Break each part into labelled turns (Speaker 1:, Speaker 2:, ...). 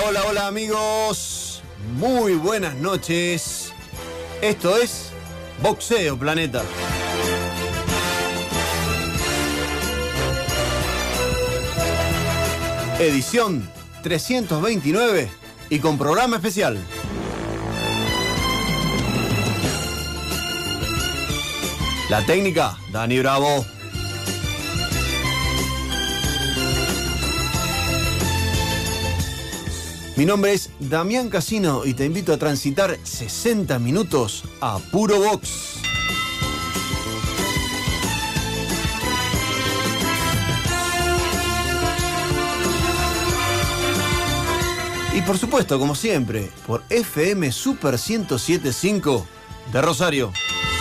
Speaker 1: Hola amigos, muy buenas noches. Esto es Boxeo Planeta. Edición 329 y con programa especial. La técnica, Dani Bravo. Mi nombre es Damián Casino y te invito a transitar 60 minutos a puro box. Y por supuesto, como siempre, por FM Super 107.5 de Rosario.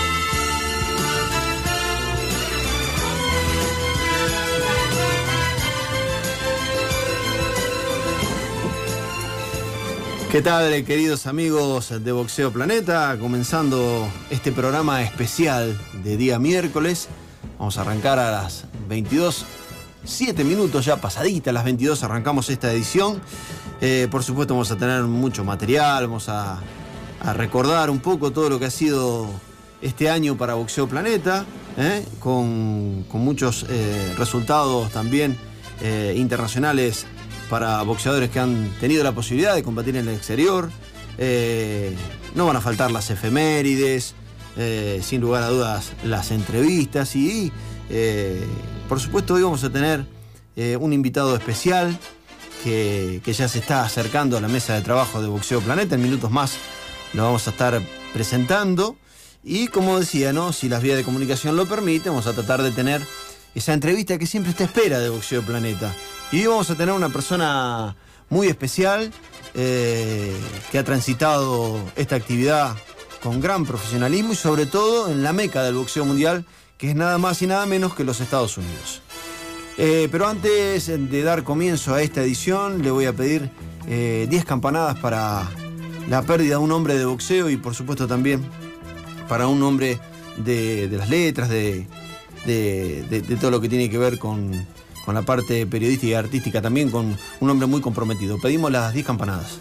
Speaker 1: ¿Qué tal, queridos amigos de Boxeo Planeta? Comenzando este programa especial de día miércoles. Vamos a arrancar a las 22, 7 minutos ya pasaditas, las 22 arrancamos esta edición. Por supuesto vamos a tener mucho material, vamos a recordar un poco todo lo que ha sido este año para Boxeo Planeta, con muchos resultados también internacionales para boxeadores que han tenido la posibilidad de combatir en el exterior. No van a faltar las efemérides, sin lugar a dudas las entrevistas y por supuesto hoy vamos a tener un invitado especial que ya se está acercando a la mesa de trabajo de Boxeo Planeta. En minutos más lo vamos a estar presentando y, como decía, ¿no?, si las vías de comunicación lo permiten, vamos a tratar de tener esa entrevista que siempre está a espera de Boxeo Planeta. Y hoy vamos a tener una persona muy especial que ha transitado esta actividad con gran profesionalismo y sobre todo en la meca del boxeo mundial, que es nada más y nada menos que los Estados Unidos. Pero antes de dar comienzo a esta edición, le voy a pedir 10 campanadas para la pérdida de un hombre de boxeo y por supuesto también para un hombre de las letras, de todo lo que tiene que ver con la parte periodística y artística, también con un hombre muy comprometido. Pedimos las 10 campanadas.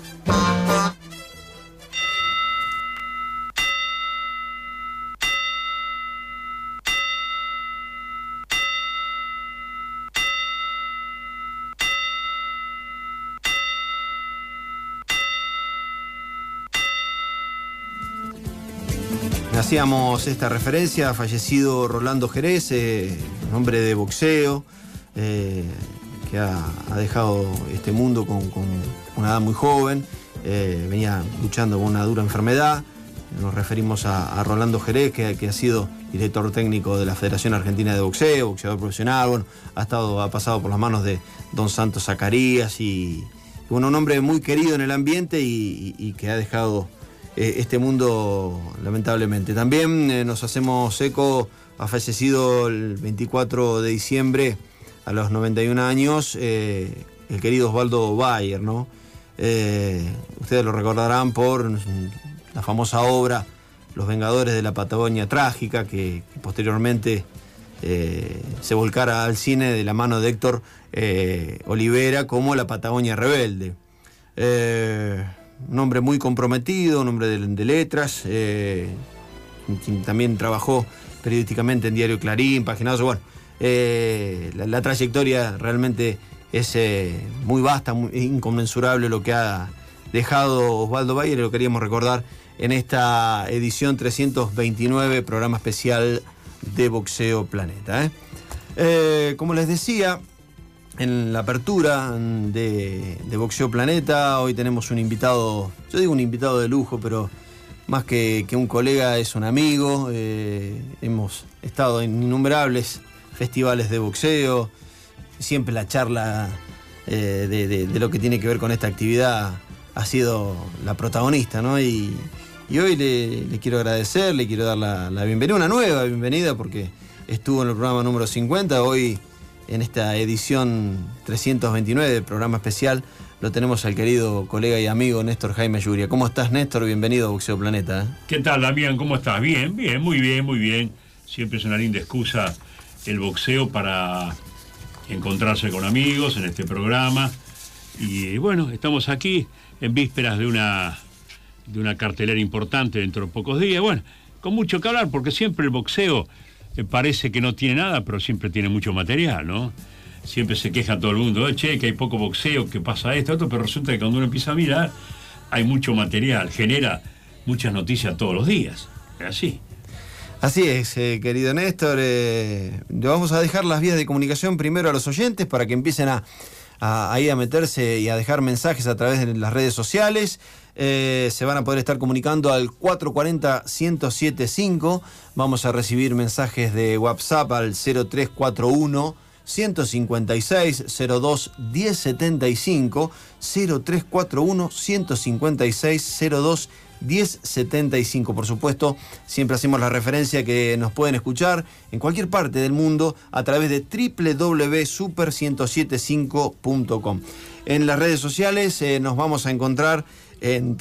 Speaker 1: Hacíamos esta referencia, fallecido Rolando Jerez, un hombre de boxeo, que ha dejado este mundo con una edad muy joven, venía luchando con una dura enfermedad. Nos referimos a Rolando Jerez, que ha sido director técnico de la Federación Argentina de Boxeo, boxeador profesional, bueno, ha pasado por las manos de Don Santos Zacarías y bueno, un hombre muy querido en el ambiente y que ha dejado este mundo lamentablemente. También nos hacemos eco, ha fallecido el 24 de diciembre a los 91 años el querido Osvaldo Bayer, ¿no? Ustedes lo recordarán por la famosa obra Los Vengadores de la Patagonia Trágica, que posteriormente se volcara al cine de la mano de Héctor Olivera como La Patagonia Rebelde. Un hombre muy comprometido, un hombre de letras, quien también trabajó periodísticamente en Diario Clarín, Página 12. Bueno, la trayectoria realmente es muy vasta, muy inconmensurable lo que ha dejado Osvaldo Bayer, y lo queríamos recordar en esta edición 329, programa especial de Boxeo Planeta. Como les decía, en la apertura de Boxeo Planeta, hoy tenemos un invitado, yo digo un invitado de lujo, pero más que un colega es un amigo. Hemos estado en innumerables festivales de boxeo, siempre la charla de lo que tiene que ver con esta actividad ha sido la protagonista, ¿no? Y hoy le quiero agradecer, le quiero dar la bienvenida, una nueva bienvenida, porque estuvo en el programa número 50, hoy en esta edición 329 del programa especial lo tenemos al querido colega y amigo Néstor Jaime Yuria. ¿Cómo estás, Néstor? Bienvenido a Boxeo Planeta.
Speaker 2: ¿Qué tal, Damián? ¿Cómo estás? Bien, muy bien. Siempre es una linda excusa el boxeo para encontrarse con amigos en este programa. Y bueno, estamos aquí en vísperas de una cartelera importante dentro de pocos días. Bueno, con mucho que hablar, porque siempre el boxeo parece que no tiene nada, pero siempre tiene mucho material, ¿no? Siempre se queja todo el mundo, che, que hay poco boxeo, que pasa esto, otro, pero resulta que cuando uno empieza a mirar, hay mucho material, genera muchas noticias todos los días. Es así.
Speaker 1: Así es, querido Néstor. Le vamos a dejar las vías de comunicación primero a los oyentes para que empiecen a ir a meterse y a dejar mensajes a través de las redes sociales. Se van a poder estar comunicando al 440-1075. Vamos a recibir mensajes de WhatsApp al 0341 156 02 1075, 0341 156 02 1075. Por supuesto, siempre hacemos la referencia que nos pueden escuchar en cualquier parte del mundo a través de www.super1075.com. En las redes sociales nos vamos a encontrar en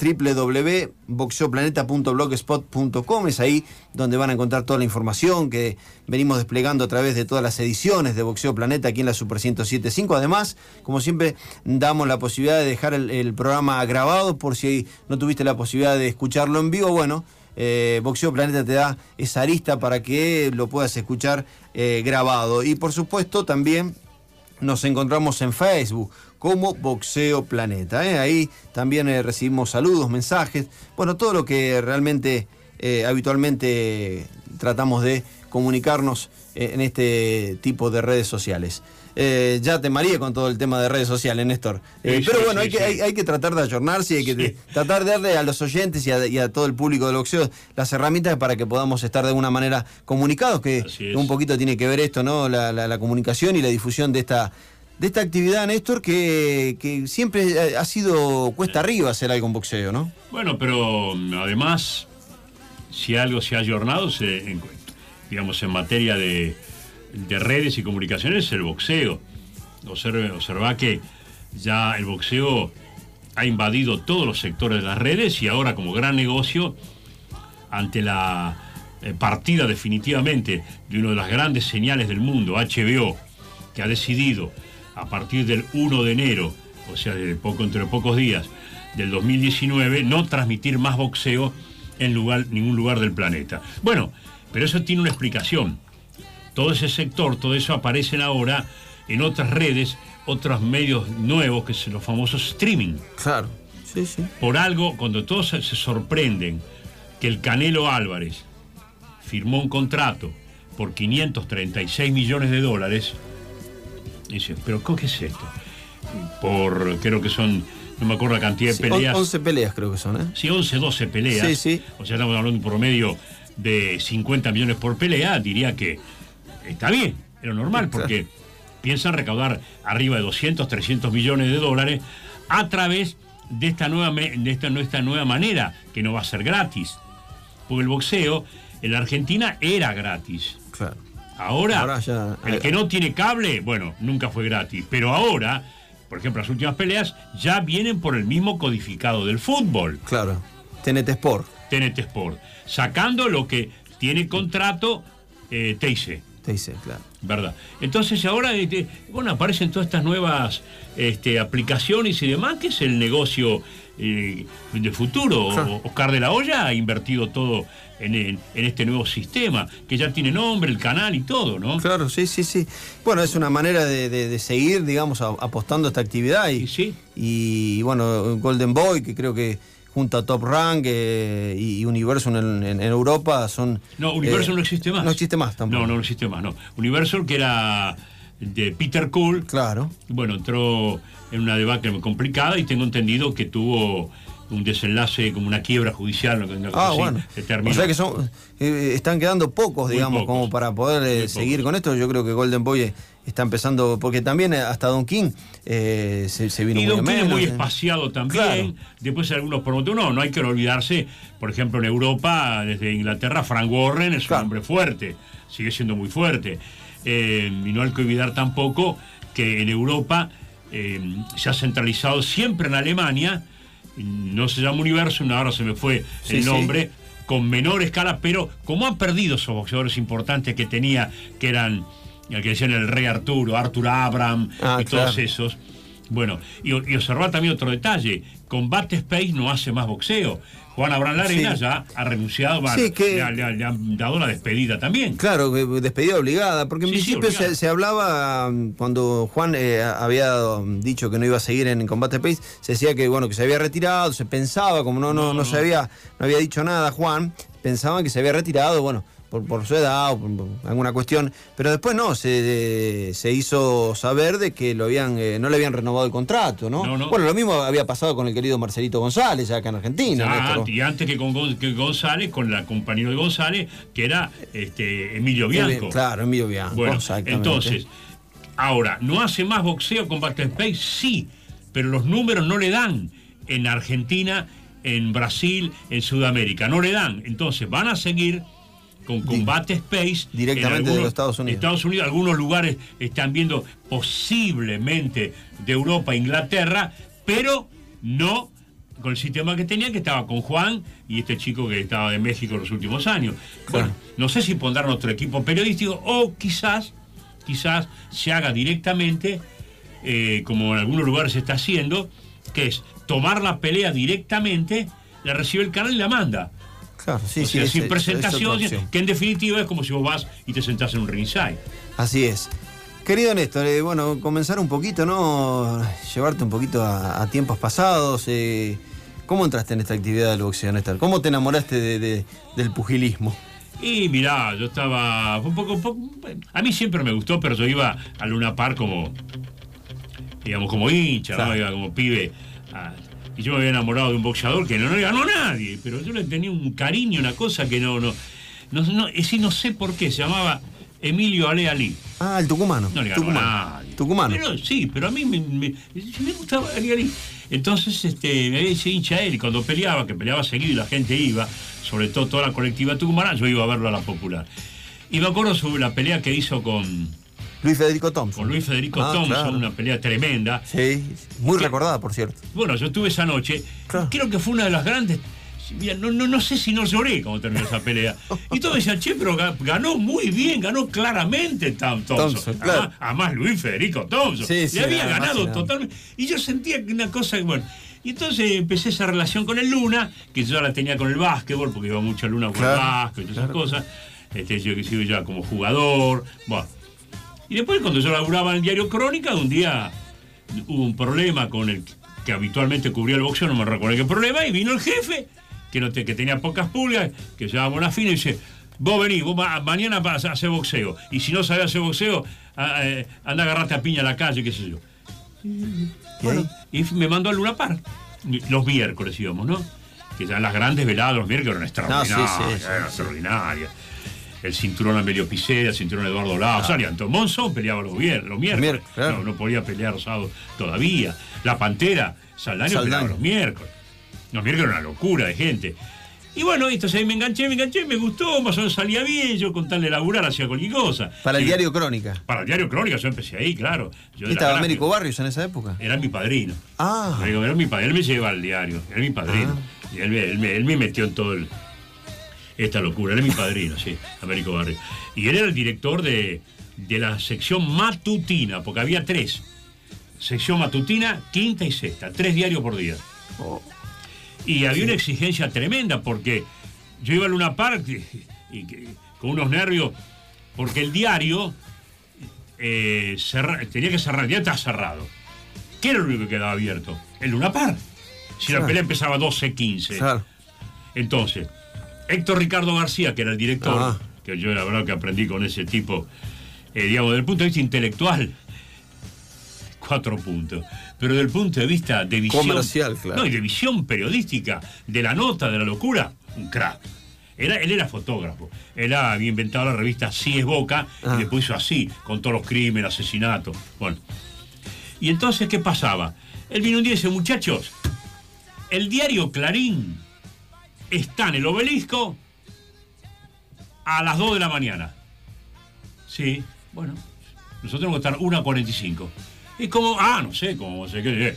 Speaker 1: www.boxeoplaneta.blogspot.com. Es ahí donde van a encontrar toda la información que venimos desplegando a través de todas las ediciones de Boxeo Planeta aquí en la Super 107.5. Además, como siempre, damos la posibilidad de dejar el programa grabado por si no tuviste la posibilidad de escucharlo en vivo. Bueno, Boxeo Planeta te da esa arista para que lo puedas escuchar grabado. Y por supuesto también nos encontramos en Facebook como Boxeo Planeta. Ahí también recibimos saludos, mensajes, bueno, todo lo que realmente habitualmente tratamos de comunicarnos en este tipo de redes sociales. Ya te mareé con todo el tema de redes sociales, Néstor. Pero bueno, hay que tratar de ayornarse, hay que tratar de darle a los oyentes y a todo el público del boxeo las herramientas para que podamos estar de alguna manera comunicados, que un poquito tiene que ver esto, ¿no? La comunicación y la difusión de esta actividad, Néstor, que siempre ha sido cuesta arriba hacer algo en boxeo, ¿no? Bueno, pero además, si algo se ha ayornado, digamos, en materia de redes y comunicaciones, es el boxeo. Observa que ya el boxeo ha invadido todos los sectores de las redes y ahora, como gran negocio, ante la partida definitivamente de una de las grandes señales del mundo, HBO, que ha decidido a partir del 1 de enero, o sea, entre pocos días del 2019, no transmitir más boxeo en ningún lugar del planeta. Bueno, pero eso tiene una explicación. Todo ese sector, todo eso aparecen ahora en otras redes, otros medios nuevos, que son los famosos streaming. Claro, sí. Por algo, cuando todos se sorprenden que el Canelo Álvarez firmó un contrato por 536 millones de dólares, dice, ¿pero qué es esto? Creo que son, no me acuerdo la cantidad de peleas. 11 peleas creo que son, ¿eh? Sí, 11, 12 peleas. Sí. O sea, estamos hablando de un promedio de 50 millones por pelea. Diría que está bien, es lo normal, porque piensan recaudar arriba de 200, 300 millones de dólares a través de esta nueva manera, que no va a ser gratis. Porque el boxeo en la Argentina era gratis. Claro. Ahora ya, el que no tiene cable, bueno, nunca fue gratis. Pero ahora, por ejemplo, las últimas peleas ya vienen por el mismo codificado del fútbol. Claro. TNT Sport, sacando lo que tiene contrato TIC, claro. ¿Verdad? Entonces ahora, aparecen todas estas nuevas aplicaciones y demás, que es el negocio de futuro. Claro. Oscar de la Hoya ha invertido todo en este nuevo sistema, que ya tiene nombre, el canal y todo, ¿no? Claro, sí. Bueno, es una manera de seguir, digamos, apostando a esta actividad. Y bueno, Golden Boy, que creo que junto a Top Rank y Universal en Europa son... No, Universal no existe más. No existe más tampoco. No existe más, no. Universal, que era de Peter Cool. Claro. Bueno, entró en una debacle muy complicada y tengo entendido que tuvo un desenlace como una quiebra judicial. Bueno. Se terminó. O sea que están quedando pocos, digamos, como para poder seguir con esto. Yo creo que Golden Boy está empezando, porque también hasta Don King se vino muy menos. Y Don King es muy espaciado también. Claro. Después algunos promotores, no hay que olvidarse, por ejemplo, en Europa, desde Inglaterra, Frank Warren es un hombre fuerte, sigue siendo muy fuerte. Y no hay que olvidar tampoco que en Europa se ha centralizado siempre en Alemania. No se llama Universal, ahora se me fue el nombre, con menor escala, pero como han perdido esos boxeadores importantes que tenía, que eran el que decían el Rey Arturo, Arthur Abraham y todos esos,
Speaker 2: Bueno, y observar también otro detalle. Combate Space no hace más boxeo. Juan Abraham Larena ya ha renunciado, le han dado la despedida también.
Speaker 1: Claro, despedida obligada, porque en principio se hablaba, cuando Juan había dicho que no iba a seguir en Combate Space, se decía que bueno, que se había retirado, se pensaba, como no había dicho nada Juan, pensaban que se había retirado, bueno, por su edad o por alguna cuestión, pero después no, se hizo saber de que no le habían renovado el contrato, ¿no? Bueno, lo mismo había pasado con el querido Marcelito González, acá en Argentina.
Speaker 2: Y antes que González, con la compañera de González, que era Emilio Bianco.
Speaker 1: Claro, Emilio Bianco,
Speaker 2: bueno,
Speaker 1: exactamente.
Speaker 2: Entonces, ahora, ¿no hace más boxeo Combate Space? Sí, pero los números no le dan en Argentina, en Brasil, en Sudamérica, no le dan. Entonces, van a seguir con Combate Space
Speaker 1: directamente de los Estados Unidos.
Speaker 2: Algunos lugares están viendo posiblemente de Europa, Inglaterra, pero no con el sistema que tenían, que estaba con Juan y este chico que estaba de México en los últimos años. Bueno, no sé si pondrán otro equipo periodístico o quizás se haga directamente, como en algunos lugares se está haciendo, que es tomar la pelea directamente, la recibe el canal y la manda.
Speaker 1: Claro,
Speaker 2: sin presentación, que en definitiva es como si vos vas y te sentás en un ringside.
Speaker 1: Así es. Querido Néstor, bueno, comenzar un poquito, ¿no? Llevarte un poquito a tiempos pasados. ¿Cómo entraste en esta actividad del boxeo, Néstor? ¿Cómo te enamoraste del pugilismo?
Speaker 2: Y mirá, yo estaba un poco... A mí siempre me gustó, pero yo iba a Luna Park como hincha, claro, ¿no? Iba como pibe y yo me había enamorado de un boxeador que no le ganó a nadie, pero yo le tenía un cariño, una cosa que no sé por qué, se llamaba Emilio Ali.
Speaker 1: Ah, el tucumano.
Speaker 2: No le ganó a nadie.
Speaker 1: Tucumano.
Speaker 2: Pero a mí me gustaba Ali. Entonces me había hecho hincha él, y cuando que peleaba seguido y la gente iba, sobre todo toda la colectiva tucumana, yo iba a verlo a la popular. Y me acuerdo sobre la pelea que hizo con
Speaker 1: Luis Federico Thompson.
Speaker 2: Con Luis Federico Thompson, claro. Una pelea tremenda.
Speaker 1: Sí, muy recordada, por cierto.
Speaker 2: Bueno, yo estuve esa noche, claro. Creo que fue una de las grandes. Mira, no sé si no lloré cuando terminó esa pelea. Y todos decían, che, pero ganó muy bien, ganó claramente Thompson. Claro. Además, Luis Federico Thompson. Sí, le había ganado totalmente. Y yo sentía que una cosa, bueno. Y entonces empecé esa relación con el Luna, que yo la tenía con el básquetbol, porque iba mucho a Luna con el básquet y todas esas cosas. Yo que sigo ya como jugador. Bueno. Y después, cuando yo laburaba en el diario Crónica, un día hubo un problema con el que habitualmente cubría el boxeo, no me recuerdo qué problema, y vino el jefe, que tenía pocas pulgas, que se llama Bonafino, y dice, vos venís, mañana vas a hacer boxeo, y si no sabés hacer boxeo, anda a agarrarte a piña a la calle, qué sé yo. Y me mandó al Luna Park, los miércoles íbamos, ¿no? Que ya las grandes veladas los miércoles eran extraordinarias, extraordinarias. El cinturón Amelio Piceda, el cinturón Eduardo Lau, Anton Monzón peleaba los miércoles. Claro. No podía pelear los sábados todavía. La Pantera, Saldaño peleaba los miércoles. Los miércoles era una locura de gente. Y bueno, entonces ahí me enganché, me gustó, más o menos salía bien, yo con tal de laburar hacía cualquier cosa.
Speaker 1: Para el diario Crónica.
Speaker 2: Para el diario Crónica, yo empecé ahí, claro.
Speaker 1: ¿Estaba Américo Barrios en esa época?
Speaker 2: Era mi padrino. Era mi padrino, él me llevaba al diario, era mi padrino. Y él me metió en todo esta locura, él es mi padrino, sí, Américo Barrio. Y él era el director de la sección matutina, porque había 3. Sección matutina, quinta y sexta, 3 diarios por día. Y había una exigencia tremenda, porque yo iba a Luna Park y con unos nervios, porque el diario tenía que cerrar, ya está cerrado. ¿Qué era lo único que quedaba abierto? El Luna Park. Si la pelea empezaba a 12:15. Claro. Entonces, Héctor Ricardo García, que era el director, que yo la verdad que aprendí con ese tipo, digamos, desde el punto de vista intelectual, 4 puntos. Pero desde el punto de vista de visión
Speaker 1: comercial, claro.
Speaker 2: No, y de visión periodística, de la nota, de la locura, un crack. Él era fotógrafo. Él había inventado la revista Así es Boca, y después hizo Así, con todos los crímenes, asesinatos. Bueno. Y entonces, ¿qué pasaba? Él vino un día y dice, muchachos, el diario Clarín está en el Obelisco a las 2 de la mañana. Sí, bueno, nosotros tenemos que estar 1:45. Y como, no sé cómo sé qué.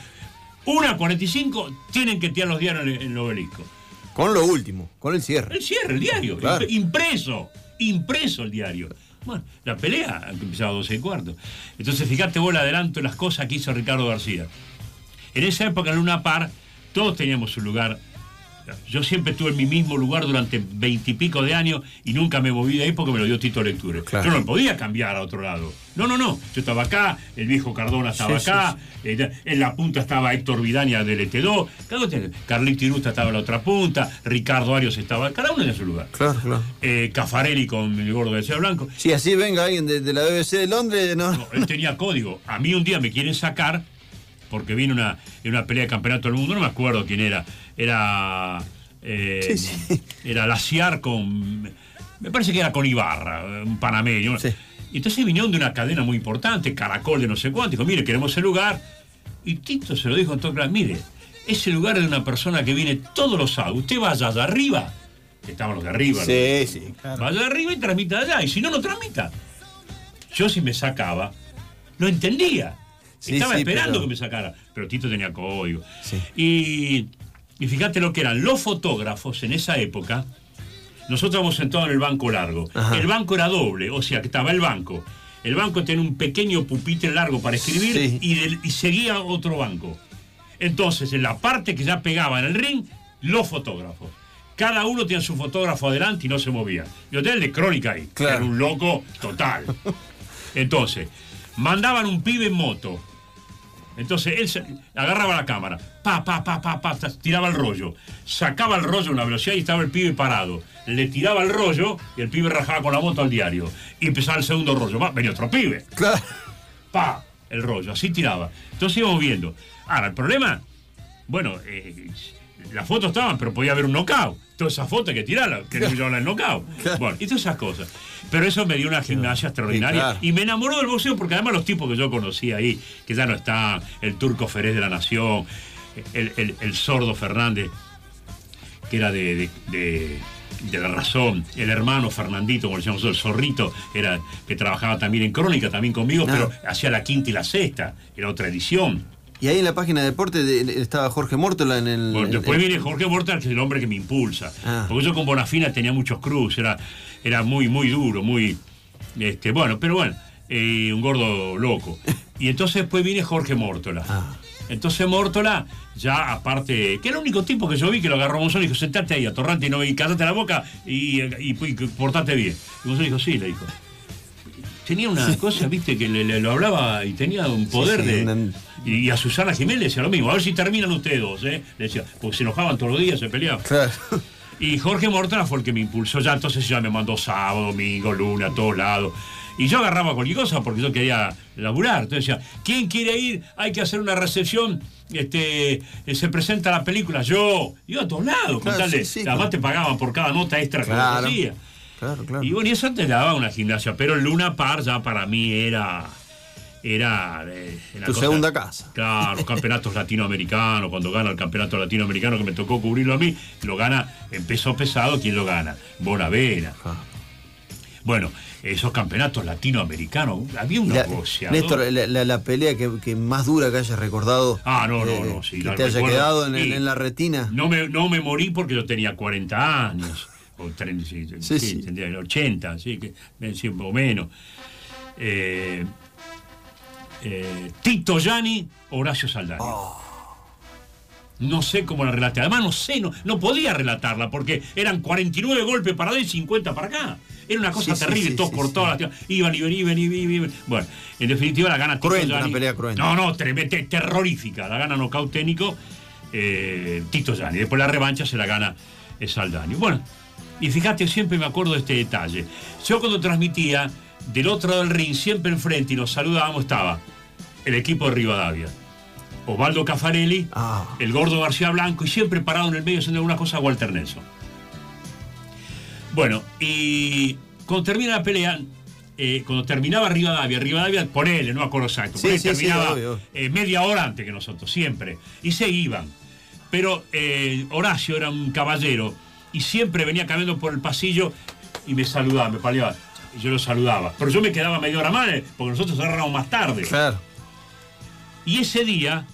Speaker 2: 1:45 tienen que tirar los diarios en el Obelisco.
Speaker 1: Con lo último, con el cierre.
Speaker 2: El diario, claro. Impreso el diario. Bueno, la pelea empezaba a 12:15. Entonces, fíjate vos el adelanto de las cosas que hizo Ricardo García. En esa época, en Luna Park, todos teníamos un lugar. Yo siempre estuve en mi mismo lugar durante 20 y pico de años y nunca me moví de ahí porque me lo dio Tito Lecture.
Speaker 1: Claro.
Speaker 2: Yo no me podía cambiar a otro lado. No. Yo estaba acá, el viejo Cardona estaba acá, en la punta estaba Héctor Vidania del ET2, Carlito Irusta estaba en la otra punta, Ricardo Arios estaba, cada uno en su lugar.
Speaker 1: Claro.
Speaker 2: Caffarelli con el gordo de García Blanco.
Speaker 1: Si así venga alguien de la BBC de Londres, no.
Speaker 2: No, él tenía código. A mí un día me quieren sacar porque vino en una pelea de campeonato del mundo, no me acuerdo quién era. Era Laciar con, me parece que era con Ibarra, un panameño.
Speaker 1: Sí.
Speaker 2: Entonces vinieron de una cadena muy importante, Caracol de no sé cuánto, dijo, mire, queremos ese lugar. Y Tito se lo dijo en todo claro, mire, ese lugar es de una persona que viene todos los sábados, usted vaya allá arriba, que estaban los de arriba,
Speaker 1: Sí, claro.
Speaker 2: vaya arriba y transmita allá, y si no, no transmita. Yo si me sacaba, no entendía. Estaba esperando que me sacara, pero Tito tenía código.
Speaker 1: Sí.
Speaker 2: Y fíjate lo que eran los fotógrafos en esa época. Nosotros estábamos sentados en el banco largo.
Speaker 1: Ajá.
Speaker 2: El banco era doble, o sea que estaba el banco. El banco tenía un pequeño pupitre largo para escribir y seguía otro banco. Entonces, en la parte que ya pegaba en el ring, los fotógrafos. Cada uno tenía su fotógrafo adelante y no se movía. Yo tenía el de Crónica ahí,
Speaker 1: claro.
Speaker 2: Era un loco total. Entonces, mandaban un pibe en moto. Entonces él agarraba la cámara, tiraba el rollo, sacaba el rollo a una velocidad y estaba el pibe parado. Le tiraba el rollo y el pibe rajaba con la moto al diario. Y empezaba el segundo rollo. Venía otro pibe.
Speaker 1: Claro.
Speaker 2: El rollo, así tiraba. Entonces íbamos viendo. Ahora, el problema, bueno, las fotos estaban, pero podía haber un knockout. Toda esa foto hay que tirarla, que no llevarla al knockout. Bueno, y todas esas cosas. Pero eso me dio una gimnasia extraordinaria.
Speaker 1: Claro.
Speaker 2: Y me enamoró del boxeo porque además los tipos que yo conocía ahí, que ya no están, el Turco Ferez de la Nación, el Sordo Fernández, que era de La Razón, el hermano Fernandito, como le llamamos nosotros, el Zorrito, que trabajaba también en Crónica, también conmigo, pero hacía la quinta y la sexta, era otra edición.
Speaker 1: Y ahí en la página de deporte estaba Jorge Mórtola en el...
Speaker 2: Bueno, después viene Jorge Mórtola, que es el hombre que me impulsa. Porque yo con Bonafina tenía muchos cruces, era muy, muy duro, muy... un gordo loco. Y entonces después viene Jorge Mórtola. Entonces Mórtola, ya aparte, que era el único tipo que yo vi que lo agarró Monzón y dijo, sentate ahí, atorrante y cállate la boca y portate bien. Y Monzón dijo, sí, le dijo. Tenía una cosa, viste, que lo hablaba y tenía un poder Y a Susana Jiménez le decía lo mismo, a ver si terminan ustedes dos, le decía, porque se enojaban todos los días, se peleaban.
Speaker 1: Claro.
Speaker 2: Y Jorge Mórtola fue el que me impulsó, ya entonces ya me mandó sábado, domingo, lunes, a todos lados. Y yo agarraba cualquier cosa porque yo quería laburar. Entonces decía, ¿quién quiere ir? Hay que hacer una recepción, se presenta la película. Yo a todos lados, con tal de, además te pagaban por cada nota extra que yo hacía.
Speaker 1: Claro.
Speaker 2: Y bueno, y eso te daba una gimnasia, pero el Luna Park ya para mí era
Speaker 1: tu segunda casa.
Speaker 2: Claro, campeonatos latinoamericanos, cuando gana el campeonato latinoamericano que me tocó cubrirlo a mí, lo gana en peso pesado, ¿quién lo gana? Bonavena. Bueno, esos campeonatos latinoamericanos, había una boxeadora.
Speaker 1: Néstor, la pelea que más dura que hayas recordado.
Speaker 2: No, sí.
Speaker 1: Que te haya quedado en la retina.
Speaker 2: No me morí porque yo tenía 40 años. O 30, sí, tendría 80, así que o menos. Tito Gianni, Horacio Saldaña. No sé cómo la relaté. Además, no podía relatarla porque eran 49 golpes para allá y 50 para acá. Era una cosa terrible, todos cortados. Iban y venían. Bueno, en definitiva la gana
Speaker 1: Tito
Speaker 2: Gianni.
Speaker 1: Una pelea cruenta.
Speaker 2: No, terrorífica. La gana nocaut técnico Tito Gianni. Después la revancha se la gana Saldaña. Bueno, y fíjate, siempre me acuerdo de este detalle. Yo cuando transmitía, del otro lado del ring, siempre enfrente y nos saludábamos, estaba el equipo de Rivadavia. Osvaldo Caffarelli, el gordo García Blanco, y siempre parado en el medio haciendo alguna cosa Walter Nelson. Bueno, y cuando termina la pelea, cuando terminaba Rivadavia, ponele, no me acuerdo exacto, terminaba media hora antes que nosotros, siempre, y se iban. Pero Horacio era un caballero y siempre venía caminando por el pasillo y me saludaba, me paleaba. Y yo lo saludaba. Pero yo me quedaba media hora más, porque nosotros cerramos más tarde.
Speaker 1: Claro.
Speaker 2: Y ese día,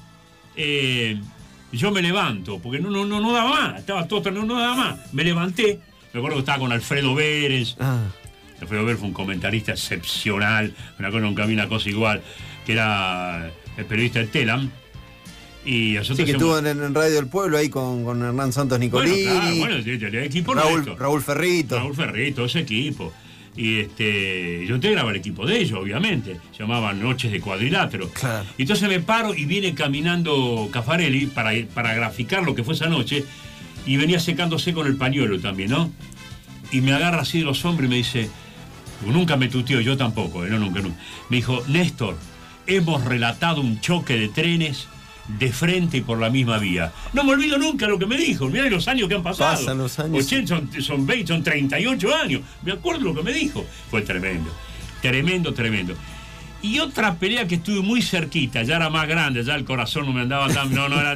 Speaker 2: yo me levanto, porque no daba más. Estaba todo, no daba más. Me levanté, me acuerdo que estaba con Alfredo Vélez, lo fui a ver, fue un comentarista excepcional, nunca vi una cosa igual, que era el periodista de Telam. Y nosotros
Speaker 1: sí, que estuvo en Radio del Pueblo ahí con Hernán Santos Nicolini.
Speaker 2: Bueno, el equipo
Speaker 1: Raúl Ferrito.
Speaker 2: Raúl Ferrito, ese equipo. Y yo integraba el equipo de ellos, obviamente. Se llamaban Noches de Cuadrilátero.
Speaker 1: Claro.
Speaker 2: Y entonces me paro y viene caminando Caffarelli para graficar lo que fue esa noche. Y venía secándose con el pañuelo también, ¿no? Y me agarra así de los hombros y me dice, nunca me tuteó, yo tampoco, nunca. Me dijo, Néstor, hemos relatado un choque de trenes de frente y por la misma vía. No me olvido nunca lo que me dijo. Mirá los años que han pasado.
Speaker 1: Pasan los años.
Speaker 2: 80, son 20, son 38 años. Me acuerdo lo que me dijo. Fue tremendo. Tremendo. Y otra pelea que estuve muy cerquita, ya era más grande, ya el corazón no me andaba tan...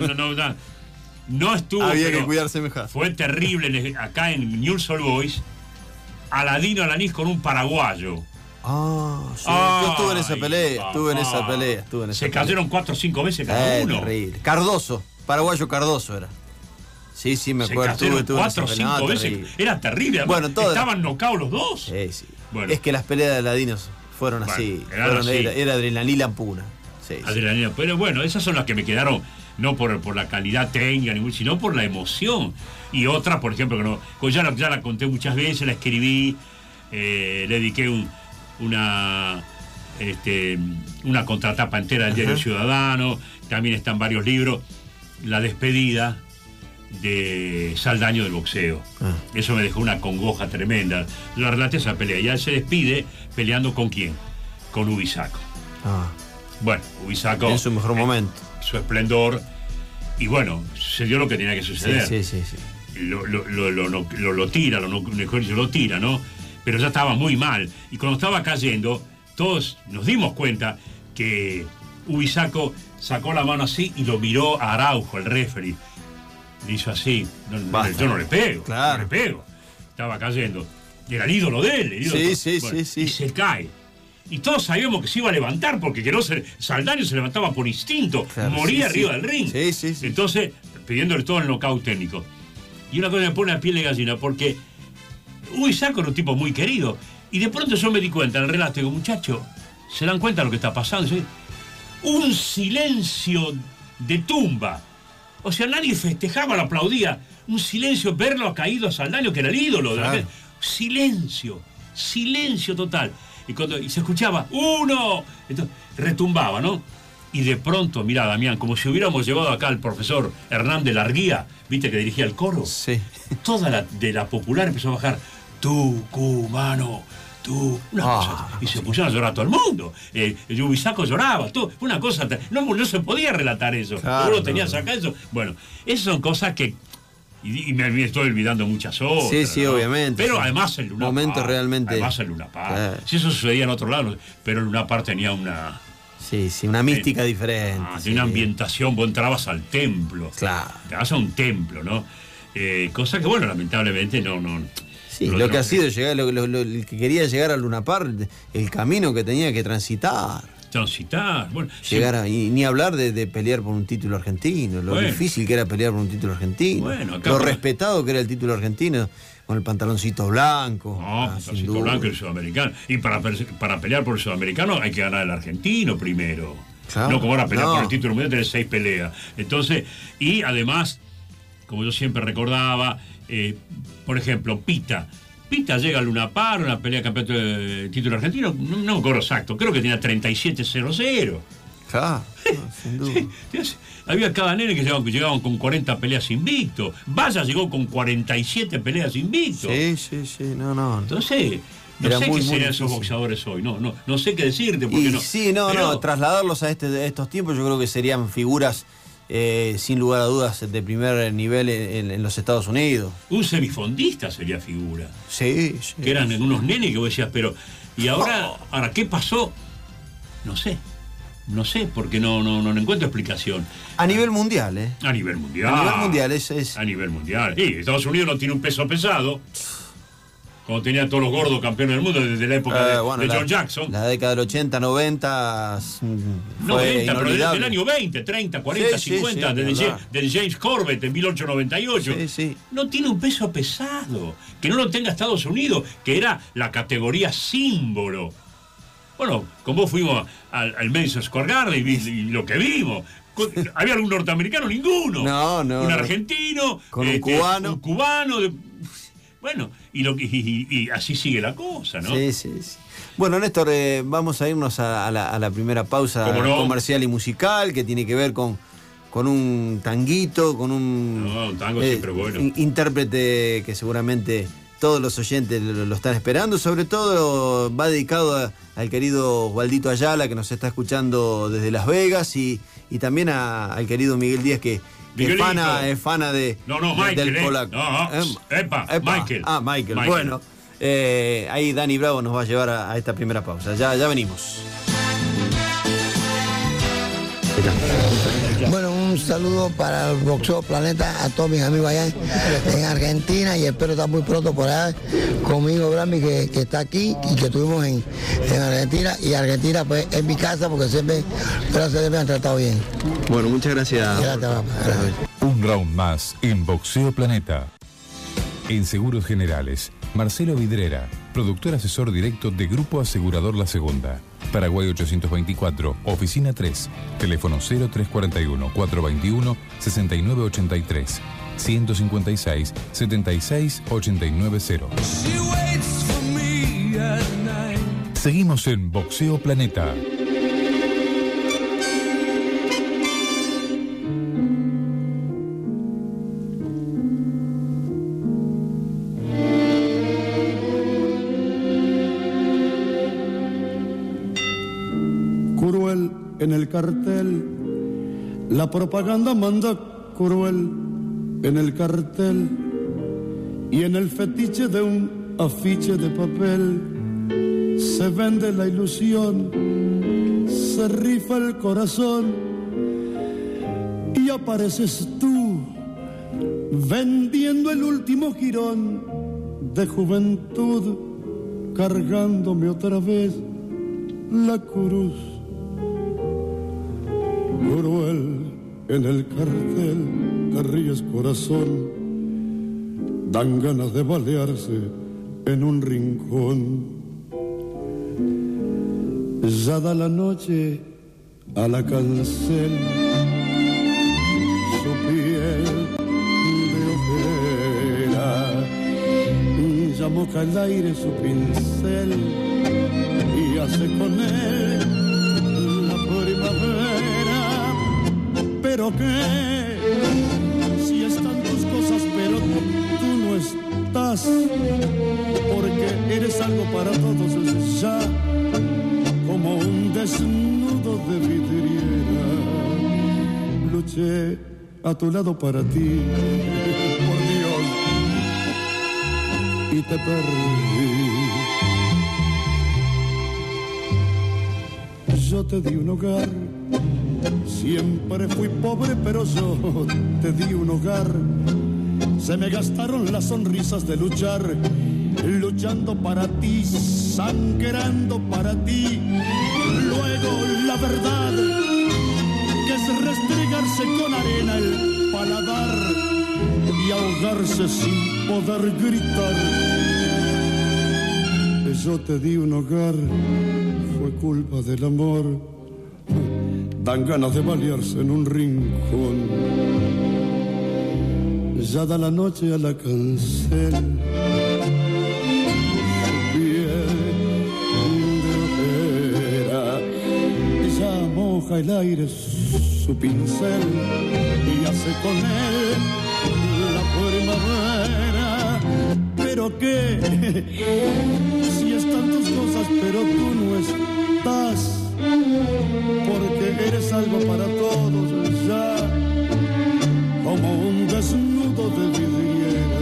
Speaker 2: No estuvo...
Speaker 1: Había que cuidarse mejor.
Speaker 2: Fue terrible acá en Newell's Old Boys. Aladino Alanís con un paraguayo.
Speaker 1: Sí. Yo estuve en esa pelea. Se
Speaker 2: cayeron 4 o 5 veces cada uno.
Speaker 1: Terrible. Cardoso, paraguayo Cardoso era. Sí, me acuerdo.
Speaker 2: Se cayeron 4 o 5 veces. Terrible. Era terrible.
Speaker 1: Bueno,
Speaker 2: estaban nocaos los dos.
Speaker 1: Sí. Bueno. Es que las peleas de Aladinos fueron así. Era adrenalina pura. Sí.
Speaker 2: Adrenalina. Pero bueno, esas son las que me quedaron, no por la calidad técnica, sino por la emoción. Y otra, por ejemplo, que no, ya la conté muchas veces, la escribí, le dediqué una contratapa entera del Diario Ciudadano, también están varios libros, la despedida de Saldaño del boxeo. Eso me dejó una congoja tremenda. Yo relaté esa pelea, y él se despide peleando ¿con quién? Con Ubisaco. Bueno, Ubisaco
Speaker 1: en su mejor momento,
Speaker 2: su esplendor, y bueno, sucedió lo que tenía que suceder.
Speaker 1: Sí.
Speaker 2: Lo tira, ¿no? Pero ya estaba muy mal. Y cuando estaba cayendo, todos nos dimos cuenta que Ubisaco sacó la mano así y lo miró a Araujo, el referee. Le hizo así. Yo no le pego.
Speaker 1: Claro.
Speaker 2: No le pego. Estaba cayendo. Y era el ídolo de él.
Speaker 1: Sí.
Speaker 2: Y se cae. Y todos sabíamos que se iba a levantar porque Saldaño se levantaba por instinto. Claro, moría arriba del ring.
Speaker 1: Sí.
Speaker 2: Entonces, pidiéndole todo el nocaut técnico. Y una cosa me pone la piel de gallina porque Ubisaco era un tipo muy querido. Y de pronto yo me di cuenta en el relato, digo, muchachos, ¿se dan cuenta de lo que está pasando? Un silencio de tumba. O sea, nadie festejaba, lo aplaudía. Un silencio, verlo caído a Saldaño, que era el ídolo.
Speaker 1: Claro.
Speaker 2: Silencio total. Y se escuchaba, ¡uno! Entonces, retumbaba, ¿no? Y de pronto, mirá, Damián, como si hubiéramos llevado acá al profesor Hernán de Larguía, ¿viste que dirigía el coro?
Speaker 1: Sí.
Speaker 2: Toda de la popular empezó a bajar, Tucumano, y se pusieron a llorar todo el mundo. El Ubisaco lloraba, todo. Fue una cosa, no se podía relatar eso.
Speaker 1: Claro,
Speaker 2: vos lo tenías acá, eso. Bueno, esas son cosas que... Y me estoy olvidando muchas otras.
Speaker 1: Sí,
Speaker 2: ¿no?
Speaker 1: obviamente.
Speaker 2: Pero
Speaker 1: sí.
Speaker 2: además el Luna
Speaker 1: Momento
Speaker 2: Park.
Speaker 1: realmente.
Speaker 2: Además el Luna Park. Si eso sucedía en otro lado, pero el Luna Park tenía una...
Speaker 1: Sí, una mística diferente.
Speaker 2: Tenía una ambientación, vos entrabas al templo.
Speaker 1: Claro.
Speaker 2: Entrabas a un templo, ¿no? Cosa que, bueno, lamentablemente no...
Speaker 1: Sí, lo que ha sido llegar, el que quería llegar al Luna Park, el camino que tenía que transitar.
Speaker 2: Bueno,
Speaker 1: llegar y ni hablar de pelear por un título argentino, lo difícil que era pelear por un título argentino,
Speaker 2: bueno, acá
Speaker 1: lo respetado que era el título argentino, con el pantaloncito blanco.
Speaker 2: Pantaloncito blanco y el sudamericano. Y para pelear por el sudamericano hay que ganar el argentino primero. Claro, no como ahora pelear por el título mundial, tener 6 peleas. Entonces, y además, como yo siempre recordaba, por ejemplo, Pita llega al Luna Park, una pelea de campeonato de título argentino, no me acuerdo exacto, creo que tenía 37-0-0.
Speaker 1: Claro, sin duda.
Speaker 2: Sí, había cada nene que llegaban con 40 peleas invicto. Vaya llegó con 47 peleas invicto.
Speaker 1: Sí, no.
Speaker 2: Entonces, no sé qué serían esos boxeadores hoy, no sé qué decirte. Porque
Speaker 1: trasladarlos a estos tiempos yo creo que serían figuras... sin lugar a dudas de primer nivel en los Estados Unidos.
Speaker 2: Un semifondista sería figura.
Speaker 1: Sí.
Speaker 2: Que eran unos nenes que vos decías, pero... ¿Y ahora qué pasó? No sé, porque no encuentro explicación.
Speaker 1: A nivel mundial,
Speaker 2: A nivel mundial.
Speaker 1: A nivel mundial, es...
Speaker 2: A nivel mundial. Y Estados Unidos no tiene un peso pesado. cuando tenía todos los gordos campeones del mundo desde la época de John Jackson.
Speaker 1: La década del 80, 90.
Speaker 2: No, 90, pero desde el año 20, 30, 40, sí, 50, sí, del James Corbett en 1898.
Speaker 1: Sí, sí.
Speaker 2: No tiene un peso pesado. Que no lo tenga Estados Unidos, que era la categoría símbolo. Bueno, con vos fuimos al Madison Square Garden y lo que vimos. ¿Había algún norteamericano? Ninguno.
Speaker 1: No.
Speaker 2: Un argentino.
Speaker 1: Con un cubano.
Speaker 2: Un cubano. Bueno, y así sigue la cosa, ¿no?
Speaker 1: Sí. Bueno, Néstor, vamos a irnos a la primera pausa comercial y musical, que tiene que ver con un tanguito, con un
Speaker 2: tango siempre bueno.
Speaker 1: Intérprete que seguramente todos los oyentes lo están esperando. Sobre todo va dedicado al querido Osvaldito Ayala, que nos está escuchando desde Las Vegas, y también al querido Miguel Díaz, que es fana de
Speaker 2: Michael,
Speaker 1: del polaco.
Speaker 2: Michael.
Speaker 1: Michael. Bueno, ahí Dani Bravo nos va a llevar a esta primera pausa. Ya venimos.
Speaker 3: Bueno, un saludo para el Boxeo Planeta, a todos mis amigos allá en Argentina, y espero estar muy pronto por allá conmigo, Brami, que está aquí y que estuvimos en Argentina. Y Argentina pues es mi casa, porque siempre, gracias a Dios, me han tratado bien.
Speaker 1: Bueno, muchas gracias.
Speaker 3: Gracias.
Speaker 4: Un round más en Boxeo Planeta. En Seguros Generales, Marcelo Vidrera, productor asesor directo de Grupo Asegurador La Segunda. Paraguay 824, Oficina 3, teléfono 0341-421-6983, 156-76-890. Seguimos en Boxeo Planeta.
Speaker 5: Cruel en el cartel, la propaganda manda cruel en el cartel, y en el fetiche de un afiche de papel se vende la ilusión, se rifa el corazón, y apareces tú vendiendo el último jirón de juventud, cargándome otra vez la cruz. Cruel en el cartel, te ríes corazón, dan ganas de balearse en un rincón. Ya da la noche a la cancel, su piel de ojera, ya moja el aire su pincel y hace con él la primavera. Pero qué, si están tus cosas, pero tú no estás, porque eres algo para todos ya, como un desnudo de vidriera. Luché a tu lado para ti, por Dios, y te perdí. Yo te di un hogar, siempre fui pobre, pero yo te di un hogar. Se me gastaron las sonrisas de luchar, luchando para ti, sangrando para ti. Luego la verdad, que es restregarse con arena el paladar y ahogarse sin poder gritar. Yo te di un hogar, fue culpa del amor. Dan ganas de balearse en un rincón. Ya da la noche a la cancel, su piel de ojera, ya moja el aire su pincel y hace con él la primavera. Pero qué, si están tus cosas, pero tú no estás, porque eres algo para todos ya, como un desnudo de vidriera.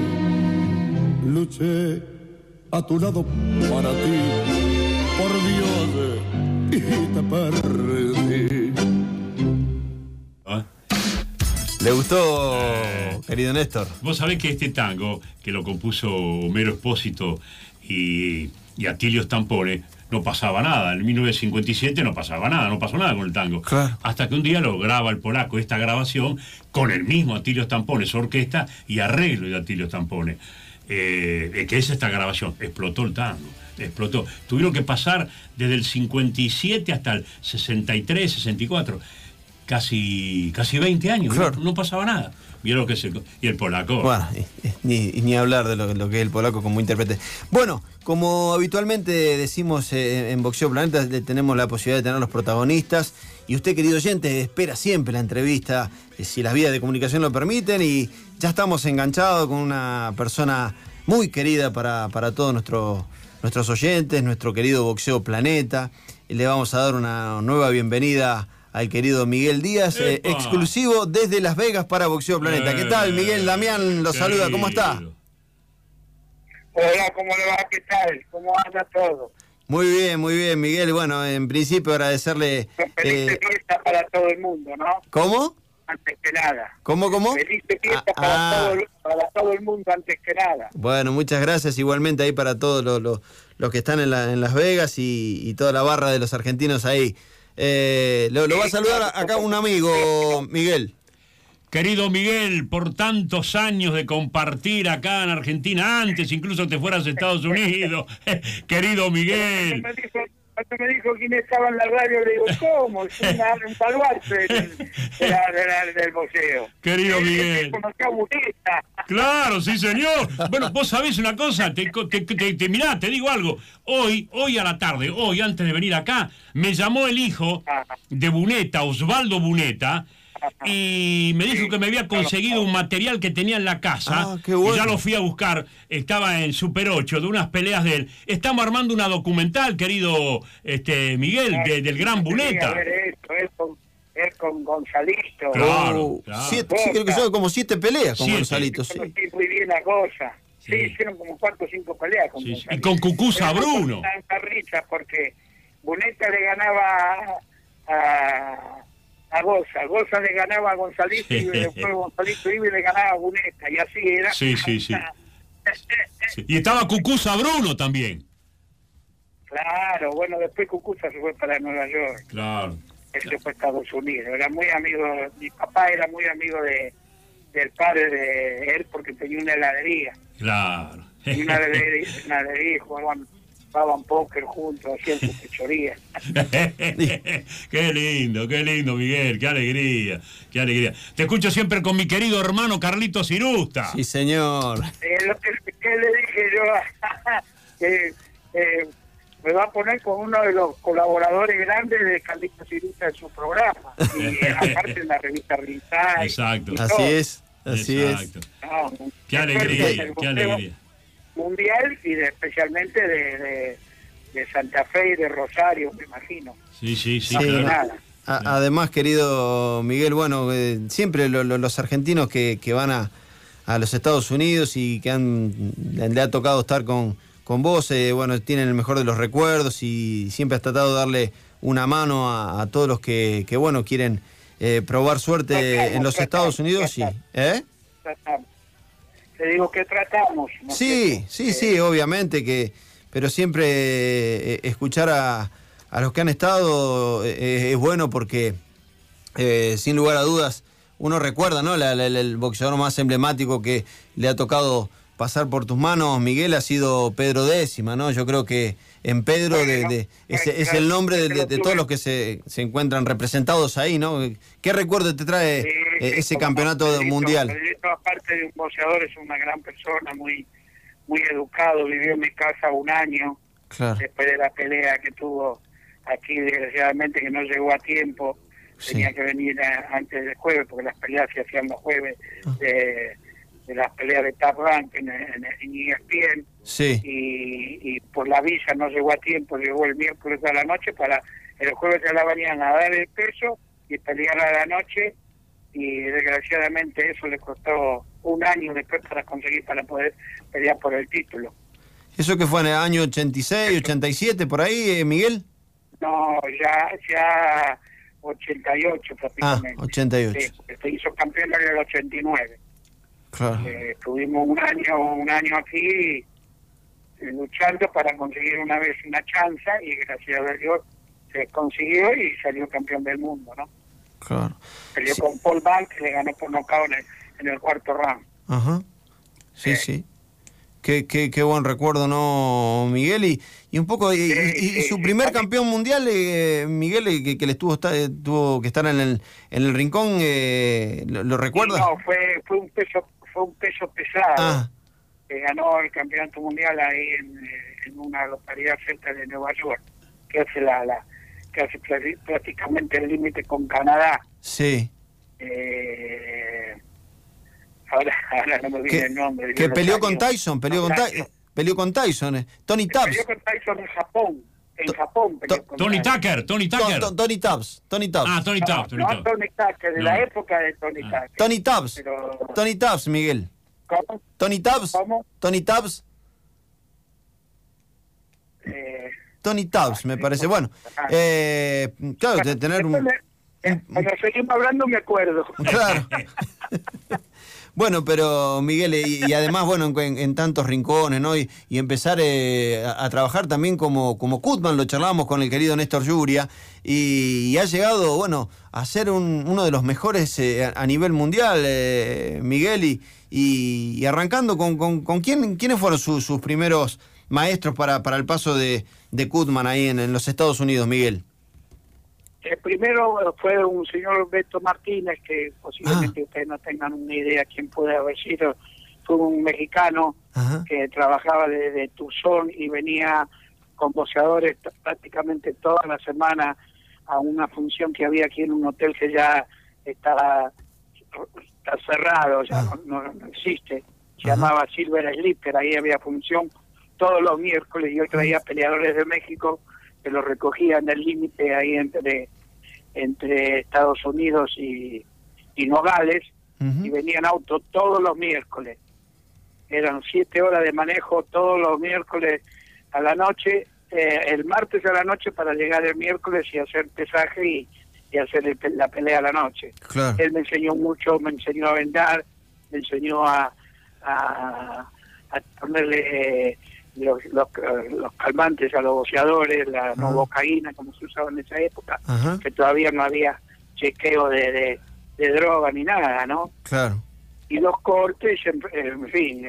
Speaker 5: Luché a tu lado para ti, por Dios, y te perdí.
Speaker 1: ¿Le gustó, Querido Néstor.
Speaker 2: Vos sabés que este tango, que lo compuso Homero Expósito y Atilio Stampone, no pasaba nada. En 1957 no pasaba nada, no pasó nada con el tango.
Speaker 1: Claro.
Speaker 2: Hasta que un día lo graba el polaco, esta grabación, con el mismo Atilio Stampone, su orquesta y arreglo de Atilio Stampone. Que es esta grabación. Explotó el tango. Explotó. Tuvieron que pasar desde el 57 hasta el 63, 64. Casi 20 años.
Speaker 1: Claro.
Speaker 2: No pasaba nada. Vieron que y el polaco.
Speaker 1: Bueno, ni hablar de lo que es el polaco como intérprete. Bueno, como habitualmente decimos en Boxeo Planeta, tenemos la posibilidad de tener los protagonistas. Y usted, querido oyente, espera siempre la entrevista, si las vías de comunicación lo permiten. Y ya estamos enganchados con una persona muy querida para todos nuestros oyentes, nuestro querido Boxeo Planeta. Y le vamos a dar una nueva bienvenida al querido Miguel Díaz, exclusivo desde Las Vegas para Boxeo Planeta. ¿Qué tal, Miguel? Damián lo saluda, ¿cómo está?
Speaker 6: Hola, ¿cómo le va? ¿Qué tal? ¿Cómo anda todo?
Speaker 1: Muy bien, Miguel. Bueno, en principio agradecerle...
Speaker 6: Feliz fiesta para todo el mundo, ¿no?
Speaker 1: ¿Cómo?
Speaker 6: Antes que nada.
Speaker 1: ¿Cómo?
Speaker 6: Feliz fiesta para todo el mundo antes que nada.
Speaker 1: Bueno, muchas gracias igualmente ahí para todos los que están en Las Vegas y toda la barra de los argentinos ahí. Lo va a saludar acá un amigo, Miguel.
Speaker 2: Querido Miguel, por tantos años de compartir acá en Argentina, antes incluso te fueras a Estados Unidos. Querido Miguel.
Speaker 6: Cuando me dijo quién estaba en la radio, le digo, ¿cómo? Es un baluarte del boxeo.
Speaker 2: Querido Miguel.
Speaker 6: Conoció a Buneta.
Speaker 2: Claro, sí, señor. Bueno, vos sabés una cosa, mirá, te digo algo. Hoy a la tarde, antes de venir acá, me llamó el hijo de Buneta, Osvaldo Buneta, y me dijo que me había conseguido un material que tenía en la casa.
Speaker 1: Qué bueno.
Speaker 2: Y ya lo fui a buscar. Estaba en Super 8 de unas peleas de él. Estamos armando una documental, querido Miguel, del gran Buneta.
Speaker 6: Es con Gonzalito.
Speaker 2: Claro.
Speaker 1: Creo que son como 7 peleas con
Speaker 2: 7.
Speaker 1: Gonzalito. Sí.
Speaker 6: Conocí muy bien la cosa. Sí, hicieron como 4 o 5 peleas con Gonzalito.
Speaker 2: Y con Cucuza Bruno.
Speaker 6: Tanta risa porque Buneta le ganaba a Goza le ganaba a Gonzalito y después Gonzalito iba y le ganaba a Buneta y así era.
Speaker 2: Sí. Sí. Y estaba Cucuza Bruno también.
Speaker 6: Claro, bueno, después Cucuza se fue para Nueva York.
Speaker 2: Claro.
Speaker 6: Él se fue a Estados Unidos. Era muy amigo, mi papá era muy amigo del padre de él porque tenía una heladería.
Speaker 2: Claro.
Speaker 6: Tenía una heladería y jugaban póker juntos, hacían sus fechorías.
Speaker 2: Qué lindo, Miguel, qué alegría. Te escucho siempre con mi querido hermano Carlitos Irusta.
Speaker 1: Sí, señor.
Speaker 6: Lo que le dije yo, que me va a poner con uno de los colaboradores grandes de Carlitos Irusta en su programa, y aparte en la revista Rinsay.
Speaker 2: Exacto.
Speaker 1: Así es.
Speaker 6: No,
Speaker 2: qué alegría.
Speaker 6: Mundial y especialmente de Santa Fe y de Rosario, me imagino.
Speaker 2: Sí,
Speaker 6: claro.
Speaker 1: Además, querido Miguel, bueno, siempre los argentinos que van a los Estados Unidos y que le ha tocado estar con vos, bueno, tienen el mejor de los recuerdos y siempre has tratado de darle una mano a todos los que bueno, quieren probar suerte en los Estados Unidos.
Speaker 6: Tratamos. Te digo que tratamos. ¿No?
Speaker 1: Sí, obviamente pero siempre escuchar a los que han estado es bueno porque sin lugar a dudas uno recuerda, ¿no? El boxeador más emblemático que le ha tocado pasar por tus manos, Miguel, ha sido Pedro Décima, ¿no? Yo creo que en Pedro es el nombre de todos los que se encuentran representados ahí, ¿no? ¿Qué recuerdo te trae ese campeonato mundial?
Speaker 6: Pedrito, aparte de un boxeador, es una gran persona, muy educado, vivió en mi casa un año,
Speaker 1: claro.
Speaker 6: Después de la pelea que tuvo aquí, desgraciadamente, que no llegó a tiempo, tenía que venir antes del jueves, porque las peleas se hacían los jueves de las peleas de Top Rank en ESPN,
Speaker 1: sí.
Speaker 6: Y por la visa no llegó a tiempo, llegó el miércoles a la noche, para el jueves a la mañana dar el peso y pelear a la noche, y desgraciadamente eso le costó un año después para poder pelear por el título.
Speaker 1: ¿Eso que fue en el año 86, 87, por ahí, Miguel?
Speaker 6: No, ya 88 prácticamente.
Speaker 1: 88.
Speaker 6: Sí, porque se hizo campeón en el 89.
Speaker 1: Claro.
Speaker 6: Estuvimos un año aquí luchando para conseguir una vez una chance y gracias a Dios se consiguió y salió campeón del mundo, ¿no?
Speaker 1: Claro.
Speaker 6: Peleó
Speaker 1: Sí.
Speaker 6: con Paul Bank, que le ganó por nocaut en el cuarto round.
Speaker 1: Ajá. Sí, sí. Qué buen recuerdo, ¿no, Miguel? Y un poco, y su primer campeón mundial, Miguel, que le tuvo que estar en el rincón, ¿lo recuerda?
Speaker 6: No, fue un peso pesado.
Speaker 1: Ah,
Speaker 6: Ganó el campeonato mundial ahí en una localidad cerca de Nueva York, que hace que hace prácticamente el límite con Canadá.
Speaker 1: sí.
Speaker 6: Ahora no me viene el nombre.
Speaker 1: Que peleó con Tyson, peleó con Tyson. Tony Tubbs.
Speaker 6: Peleó con Tyson en Japón. En Japón peleó con
Speaker 2: Tony
Speaker 6: Tyson.
Speaker 2: Tucker.
Speaker 1: Tony Tubbs.
Speaker 2: Ah, Tony Tubbs.
Speaker 6: No, Tony Tucker, de la época de Tony Tucker.
Speaker 1: Tony Tubbs.
Speaker 6: Pero,
Speaker 1: Tony Tubbs, Miguel.
Speaker 6: ¿cómo?
Speaker 1: Tony Tubbs.
Speaker 6: ¿Cómo?
Speaker 1: Tony Tubbs. Tony Tubbs, me parece. Bueno, claro, de tener un...
Speaker 6: Cuando seguimos hablando me acuerdo.
Speaker 1: Claro. Bueno, pero Miguel, y además, bueno, en tantos rincones, ¿no? Y empezar a trabajar también como Cutman, lo charlábamos con el querido Néstor Yuria, y ha llegado, bueno, a ser uno de los mejores a nivel mundial, Miguel, y arrancando con quiénes fueron sus primeros maestros para el paso de Cutman ahí en los Estados Unidos, Miguel.
Speaker 6: El primero fue un señor Beto Martínez, que posiblemente ustedes no tengan una idea quién puede haber sido. Fue un mexicano que trabajaba desde Tucson y venía con boxeadores prácticamente toda la semana a una función que había aquí en un hotel que ya está cerrado, ya no existe. Se llamaba Silver Slipper, ahí había función todos los miércoles y yo traía peleadores de México que lo recogían del límite ahí entre Estados Unidos y Nogales, y venían auto todos los miércoles. Eran 7 horas de manejo todos los miércoles a la noche, el martes a la noche para llegar el miércoles y hacer pesaje y hacer la pelea a la noche.
Speaker 1: Claro.
Speaker 6: Él me enseñó mucho, me enseñó a vendar, me enseñó a ponerle los calmantes a los boxeadores, la novocaína, como se usaba en esa época, que todavía no había chequeo de droga ni nada, ¿no?
Speaker 1: Claro.
Speaker 6: Y los cortes, en fin,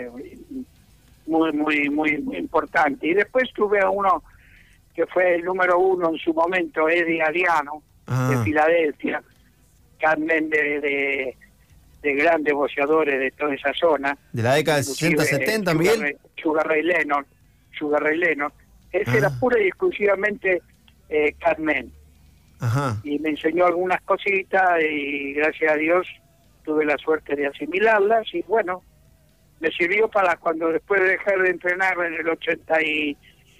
Speaker 6: muy importante. Y después tuve a uno que fue el número 1 en su momento, Eddie Ariano, de Filadelfia, Carmen de grandes boxeadores de toda esa zona.
Speaker 1: De la década de 60, 70, Miguel.
Speaker 6: Sugar Ray Leonard. Ese era pura y exclusivamente Carmen. Y me enseñó algunas cositas y gracias a Dios tuve la suerte de asimilarlas y bueno, me sirvió para cuando después de dejar de entrenar en el 80 y...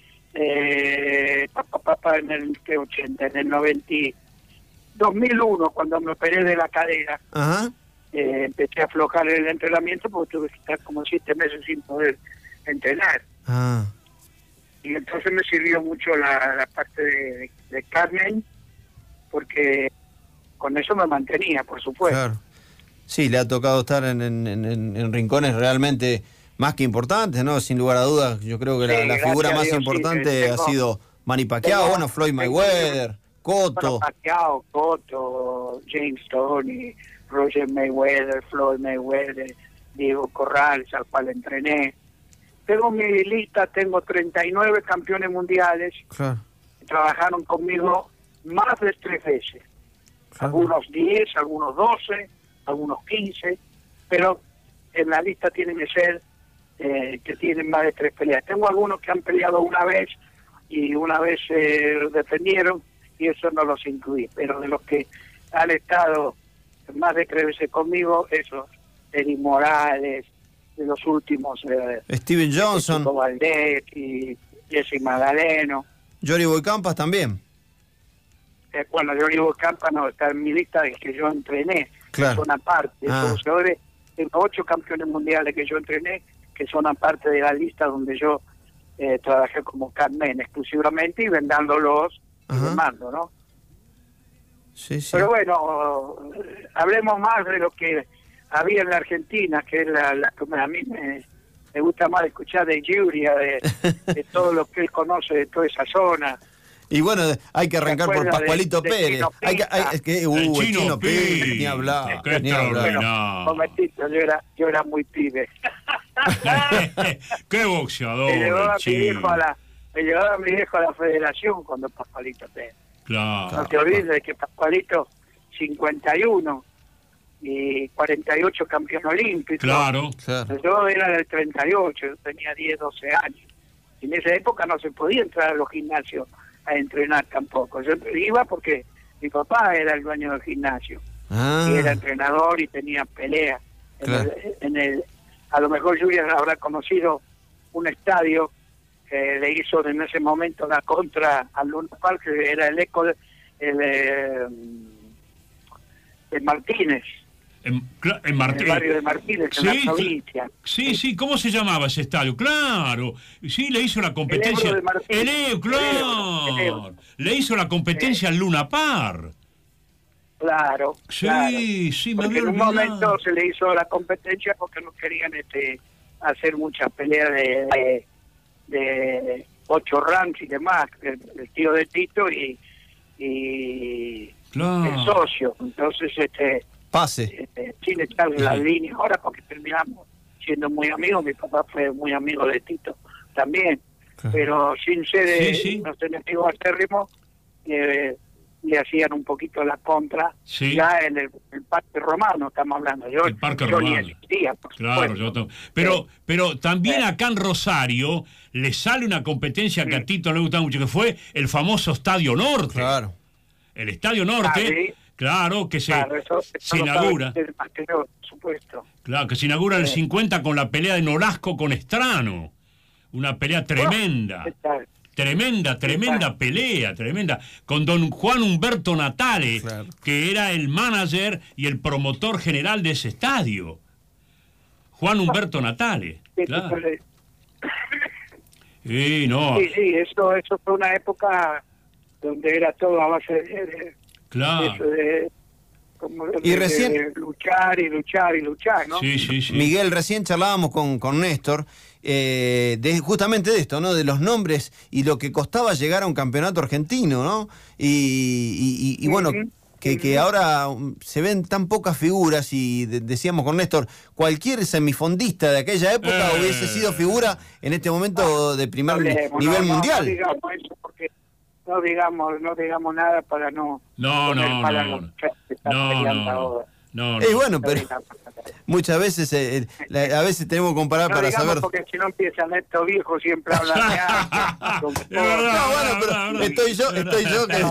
Speaker 6: en el 80, en el 2001, cuando me operé de la cadera. Empecé a aflojar el entrenamiento porque tuve que estar como 7 meses sin poder entrenar. Y entonces me sirvió mucho la parte de Carmen, porque con eso me mantenía, por supuesto.
Speaker 1: Claro. Sí, le ha tocado estar en rincones realmente más que importantes, ¿no? Sin lugar a dudas, yo creo que la figura más importante ha sido Manny Pacquiao, bueno, Floyd Mayweather, Cotto.
Speaker 6: Pacquiao, Cotto, James Toney, Roger Mayweather, Floyd Mayweather, Diego Corrales, al cual entrené. Tengo mi lista, tengo 39 campeones mundiales.
Speaker 1: Claro.
Speaker 6: Que trabajaron conmigo más de 3 veces. Claro. Algunos 10, algunos 12, algunos 15, pero en la lista tienen que ser que tienen más de 3 peleas. Tengo algunos que han peleado una vez y una vez defendieron y eso no los incluí, pero de los que han estado más de 3 veces conmigo, esos, Eddie Morales, de los últimos,
Speaker 1: Steven Johnson,
Speaker 6: Valdez y Jesse Magdaleno.
Speaker 1: Jory Boycampas también.
Speaker 6: Bueno, Jory Boycampas no está en mi lista, es que yo entrené,
Speaker 1: claro.
Speaker 6: Son aparte. Esos boxeadores, tengo 8 campeones mundiales que yo entrené, que son aparte de la lista donde yo trabajé como Carmen exclusivamente y vendándolos y demando, ¿no?
Speaker 1: Sí, sí.
Speaker 6: Pero bueno, hablemos más de lo que había en la Argentina, que es la que a mí me gusta más escuchar de Giuria, de todo lo que él conoce de toda esa zona.
Speaker 1: Y bueno, hay que arrancar por Pascualito Pérez.
Speaker 2: El Chino
Speaker 1: Pérez, ni hablar.
Speaker 2: Qué
Speaker 1: ni hablar.
Speaker 2: extraordinario.
Speaker 6: Momentito, yo era muy pibe.
Speaker 2: Qué boxeador.
Speaker 6: Me llevaba
Speaker 2: el Chino.
Speaker 6: me llevaba a mi viejo a la federación cuando Pascualito Pérez.
Speaker 2: Claro.
Speaker 6: No te olvides de que Pascualito, 51 y 48 campeón olímpico.
Speaker 2: Claro.
Speaker 6: Yo era del 38, yo tenía 10, 12 años. Y en esa época no se podía entrar a los gimnasios a entrenar tampoco. Yo iba porque mi papá era el dueño del gimnasio. Y era entrenador y tenía peleas.
Speaker 1: Claro.
Speaker 6: A lo mejor Julián habrá conocido un estadio que le hizo en ese momento la contra al Luna Park, que era el eco de Martínez.
Speaker 2: En
Speaker 6: En el barrio de Martínez, en la provincia.
Speaker 2: Sí, ¿cómo se llamaba ese estadio? Claro, sí, le hizo la competencia.
Speaker 6: El Ebro de Martínez.
Speaker 2: El Ebro, claro.
Speaker 6: El Ebro.
Speaker 2: Le hizo la competencia al Luna Park.
Speaker 6: Claro.
Speaker 2: Sí,
Speaker 6: claro.
Speaker 2: sí, me
Speaker 6: Porque
Speaker 2: había
Speaker 6: en un
Speaker 2: olvidado.
Speaker 6: momento se le hizo la competencia porque no querían hacer muchas peleas de 8 ranks y demás, el tío de Tito y
Speaker 2: Claro.
Speaker 6: el socio. Entonces,
Speaker 1: Pase.
Speaker 6: sin echar la línea ahora, porque terminamos siendo muy amigos. Mi papá fue muy amigo de Tito también, pero sin ser los enemigos acérrimos, le hacían un poquito la contra, ya en el Parque Romano estamos hablando.
Speaker 2: El Parque Romano.
Speaker 6: Ni existía, por
Speaker 2: claro, pero también acá en Rosario le sale una competencia que a Tito le gusta mucho, que fue el famoso Estadio Norte.
Speaker 1: Claro.
Speaker 2: El Estadio Norte, claro, que se inaugura.
Speaker 6: Por supuesto.
Speaker 2: Claro, que se inaugura en el 50 con la pelea de Nolasco con Estrano. Una pelea tremenda. Tremenda pelea, tremenda. Con don Juan Humberto Natale, que era el manager y el promotor general de ese estadio. Juan Humberto Natale, claro. Sí,
Speaker 6: eso fue una época donde era todo a base de luchar y luchar, ¿no?
Speaker 2: Sí.
Speaker 1: Miguel, recién charlábamos con Néstor justamente de esto, ¿no? De los nombres y lo que costaba llegar a un campeonato argentino, ¿no? Y bueno, que ahora se ven tan pocas figuras y decíamos con Néstor, cualquier semifondista de aquella época hubiese sido figura en este momento de primer nivel mundial.
Speaker 6: No digamos eso porque no digamos nada para no.
Speaker 2: No.
Speaker 1: Bueno, pero muchas veces a veces tenemos que comparar para saber.
Speaker 6: Porque si no empiezan estos viejos siempre hablan de
Speaker 1: pero estoy yo que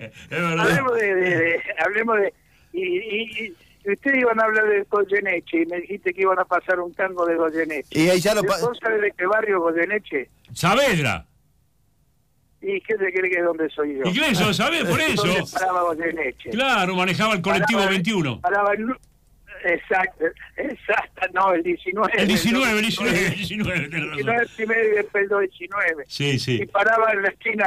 Speaker 6: hablemos de y ustedes iban a hablar de Goyeneche y me dijiste que iban a pasar un tango de Goyeneche.
Speaker 1: Y ahí ya
Speaker 6: ¿Vos sabés de qué barrio Goyeneche?
Speaker 2: Saavedra.
Speaker 6: ¿Y qué se cree que es donde soy yo?
Speaker 2: ¿Y qué eso? ¿Sabés? Por eso.
Speaker 6: ¿Dónde paraba Goyeneche?
Speaker 2: Claro, manejaba el colectivo 21.
Speaker 6: Exacto, no, el 19.
Speaker 2: El 19, tenés razón.
Speaker 6: 19 primero y después el 19.
Speaker 2: Sí.
Speaker 6: Y paraba en la esquina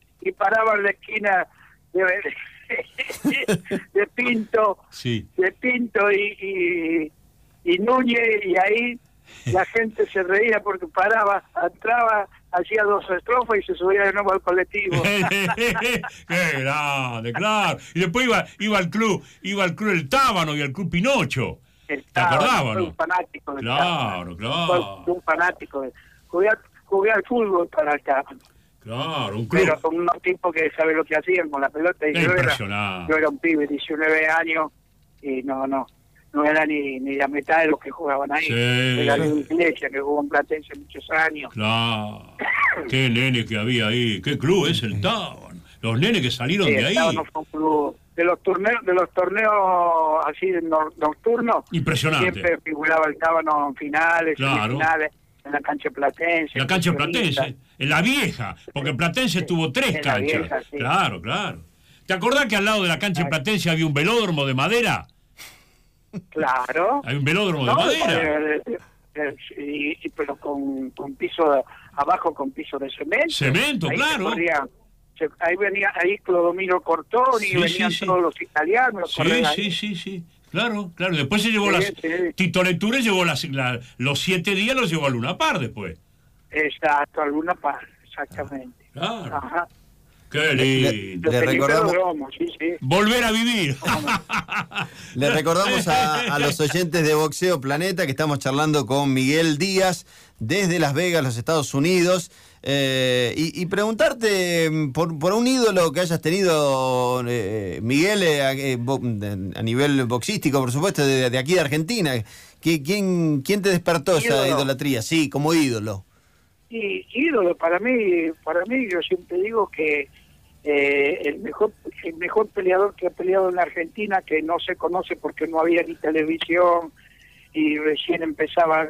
Speaker 6: de Pinto, de Pinto y Núñez, y ahí la gente se reía porque entraba, hacía 2 estrofas y se subía de nuevo al colectivo.
Speaker 2: Qué grande, claro. Y después iba al club El Tábano y al club Pinocho. ¿Te acordabas, no?
Speaker 6: Un fanático del
Speaker 2: Tábano. Claro.
Speaker 6: Un fanático. Jugué al fútbol para el Tábano.
Speaker 2: Claro, un club.
Speaker 6: Pero con unos tipos que saben lo que hacían con la pelota. Y yo era un pibe, 19 años, y no era ni la mitad de los que jugaban ahí. Era de Iglesia, que jugó en Platense muchos años.
Speaker 2: Claro. Qué nene que había ahí. Qué club es el Tábano. Los nenes que salieron de ahí.
Speaker 6: Tábano fue un club de los torneos así nocturnos.
Speaker 2: Impresionante.
Speaker 6: Siempre figuraba el Tábano en finales, semifinales, en la cancha Platense.
Speaker 2: La cancha Platense, en la vieja, porque Platense tuvo 3 canchas.
Speaker 6: Vieja, sí.
Speaker 2: Claro. ¿Te acordás que al lado de la cancha Platense había un velódromo de madera?
Speaker 6: Claro.
Speaker 2: Hay un velódromo de madera.
Speaker 6: Pero con piso abajo, con piso de cemento.
Speaker 2: Cemento, ahí claro.
Speaker 6: Ahí venía Clodomiro Cortoni, venían todos los italianos.
Speaker 2: Sí. Claro, claro. Después se llevó Tito Lecture llevó los 7 días, los llevó a Luna Par después.
Speaker 6: Exacto, a Luna Par, exactamente.
Speaker 2: Claro.
Speaker 6: Ajá.
Speaker 2: Qué lindo.
Speaker 1: Le recordamos...
Speaker 6: sí.
Speaker 2: Volver a vivir.
Speaker 1: Le recordamos a los oyentes de Boxeo Planeta que estamos charlando con Miguel Díaz desde Las Vegas, los Estados Unidos. Y preguntarte por un ídolo que hayas tenido, Miguel, a nivel boxístico, por supuesto, de aquí de Argentina. ¿Quién te despertó esa idolatría? Sí, como ídolo.
Speaker 6: Y ídolo, para mí yo siempre digo que el mejor peleador que ha peleado en la Argentina, que no se conoce porque no había ni televisión y recién empezaba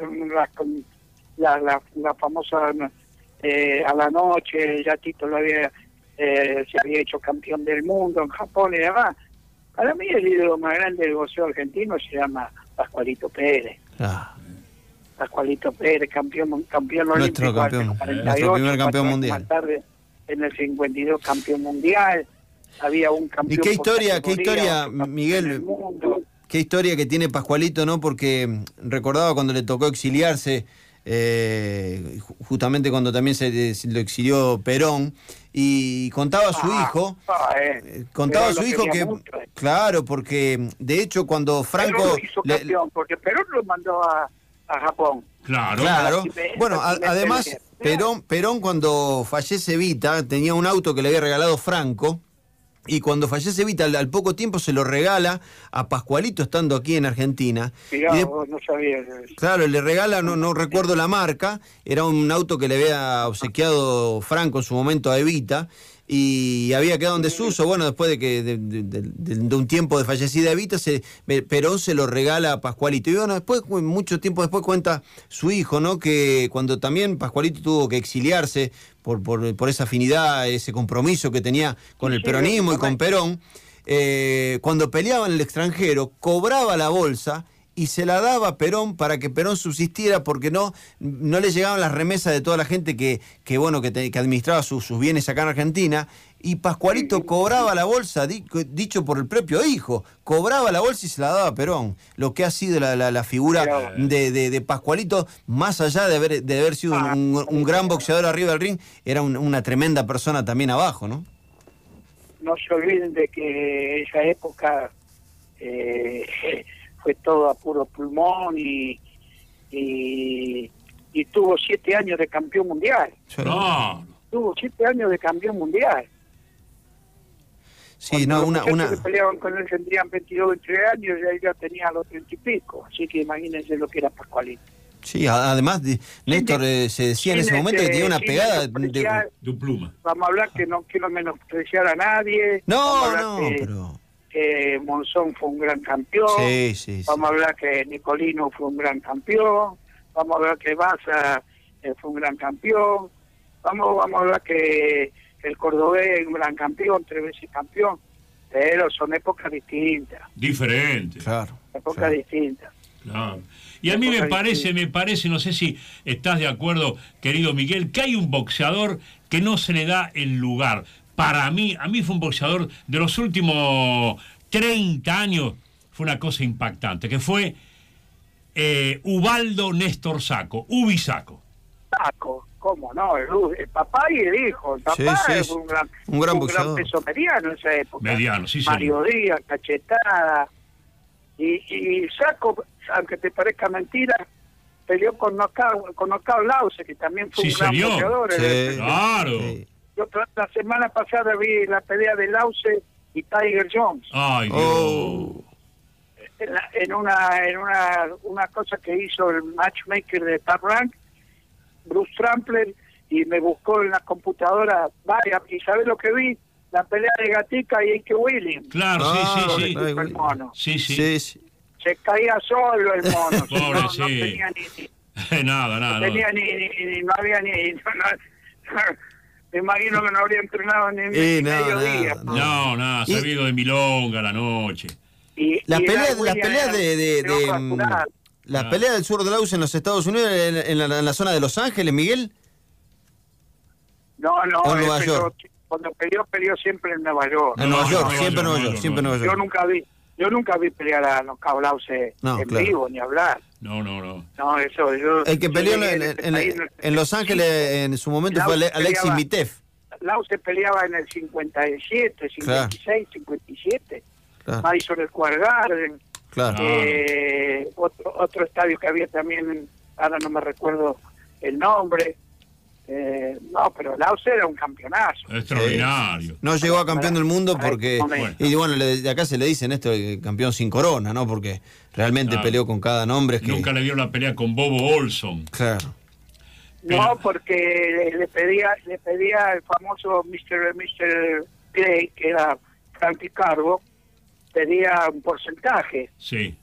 Speaker 6: la famosa a la noche, ya Tito se había hecho campeón del mundo en Japón y demás. Para mí el ídolo más grande del boxeo argentino se llama Pascualito Pérez. Pascualito Pérez, campeón
Speaker 1: nuestro
Speaker 6: olímpico,
Speaker 1: campeón,
Speaker 6: 48,
Speaker 1: nuestro primer campeón mundial.
Speaker 6: Más tarde, en el 52, campeón mundial. Había un campeón.
Speaker 1: ¿Y qué historia, Miguel? Qué historia que tiene Pascualito, ¿no? Porque recordaba cuando le tocó exiliarse, justamente cuando también lo exilió Perón, y contaba a su hijo, que mucho. Claro, porque de hecho cuando Franco
Speaker 6: Perón lo hizo campeón, porque Perón lo mandó a Japón.
Speaker 2: Claro.
Speaker 1: Bueno, además Perón cuando fallece Evita tenía un auto que le había regalado Franco. Y cuando fallece Evita, al poco tiempo se lo regala a Pascualito estando aquí en Argentina.
Speaker 6: No sabía.
Speaker 1: Claro, le regala, no recuerdo la marca, era un auto que le había obsequiado Franco en su momento a Evita, y había quedado en desuso. Bueno, después de un tiempo de fallecida Evita, Perón se lo regala a Pascualito. Y bueno, después, mucho tiempo después, cuenta su hijo, ¿no? Que cuando también Pascualito tuvo que exiliarse por esa afinidad, ese compromiso que tenía con el peronismo y con Perón, cuando peleaba en el extranjero, cobraba la bolsa y se la daba a Perón para que Perón subsistiera, porque no le llegaban las remesas de toda la gente que administraba sus bienes acá en Argentina, y Pascualito cobraba la bolsa, dicho por el propio hijo, cobraba la bolsa y se la daba a Perón. Lo que ha sido la figura de Pascualito, más allá de haber sido un gran boxeador arriba del ring, era una tremenda persona también abajo, ¿no?
Speaker 6: No se olviden de que esa época fue todo a puro pulmón y tuvo 7 años de campeón mundial. Tuvo 7 años de campeón mundial.
Speaker 1: Sí,
Speaker 6: los que peleaban con él tendrían 22, 23 años y él ya tenía los 30 y pico. Así que imagínense lo que era Pascualito.
Speaker 1: Sí, además, Néstor, se decía en ese momento que tenía una pegada
Speaker 2: de un pluma.
Speaker 6: Vamos a hablar que no quiero menospreciar a nadie.
Speaker 1: Pero...
Speaker 6: que Monzón fue un gran campeón.
Speaker 1: Sí.
Speaker 6: Vamos a hablar que Nicolino fue un gran campeón. Vamos a hablar que Baza fue un gran campeón. Vamos a hablar que el cordobés es un gran campeón, 3 veces campeón. Pero son épocas distintas.
Speaker 2: Diferentes.
Speaker 1: Claro.
Speaker 6: Épocas distintas.
Speaker 2: Claro. Y a mí me parece, no sé si estás de acuerdo, querido Miguel, que hay un boxeador que no se le da el lugar. Para mí, fue un boxeador de los últimos 30 años, fue una cosa impactante, que fue Ubaldo Néstor Sacco, Ubi Sacco.
Speaker 6: Sacco, ¿cómo no? El papá y el hijo. El papá fue un gran peso mediano en esa época.
Speaker 2: Mediano, sí,
Speaker 6: Mario Díaz, cachetada. Y Sacco, aunque te parezca mentira, peleó con Knockout Lause, que también fue un gran boxeador.
Speaker 2: Sí, claro.
Speaker 1: Sí.
Speaker 6: Yo la semana pasada vi la pelea de Lause y Tiger Jones.
Speaker 2: Ay, Dios.
Speaker 6: En una cosa que hizo el matchmaker de Top Rank, Bruce Trampler, y me buscó en la computadora, vaya, y ¿sabes lo que vi? La pelea de Gatica y Ike Williams.
Speaker 2: Claro, sí.
Speaker 6: El mono.
Speaker 2: Sí.
Speaker 6: Se caía solo el mono.
Speaker 2: Pobre,
Speaker 6: no tenía ni
Speaker 2: nada.
Speaker 6: No tenía no había ni... Me imagino que no habría entrenado ni medio día.
Speaker 2: Nada, sabido de milonga la noche.
Speaker 1: Las peleas del sur de Laus en los Estados Unidos, en la zona de Los Ángeles, Miguel.
Speaker 6: No,
Speaker 1: en Nueva York.
Speaker 6: Cuando peleó siempre en Nueva York.
Speaker 1: En Nueva York, siempre en Nueva York.
Speaker 6: Yo nunca vi. Yo nunca vi pelear a Knockout Lause en vivo, ni hablar.
Speaker 2: No.
Speaker 6: No, eso yo...
Speaker 1: El que peleó en Los Ángeles en su momento fue Alexis Mitev.
Speaker 6: Lause peleaba en el 57, 56, 57.
Speaker 1: Claro.
Speaker 6: Madison Square Garden.
Speaker 1: Claro.
Speaker 6: Otro estadio que había también, ahora no me recuerdo el nombre. No, pero Lause era un campeonazo.
Speaker 2: Extraordinario.
Speaker 1: No llegó a campeón del mundo porque... Y bueno, de acá se le dicen esto, el campeón sin corona, ¿no? Porque realmente peleó con cada nombre.
Speaker 2: Nunca le dio la pelea con Bobo Olson.
Speaker 1: Claro.
Speaker 6: No, porque le pedía el famoso Mr. Gray, que era Frankie Carbo, pedía un porcentaje.
Speaker 2: Sí.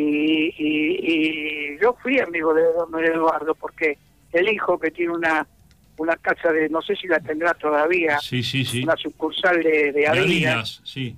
Speaker 6: Y yo fui amigo de don Eduardo, porque el hijo, que tiene una casa de, no sé si la tendrá todavía,
Speaker 2: sí.
Speaker 6: una sucursal de Adidas,
Speaker 2: sí.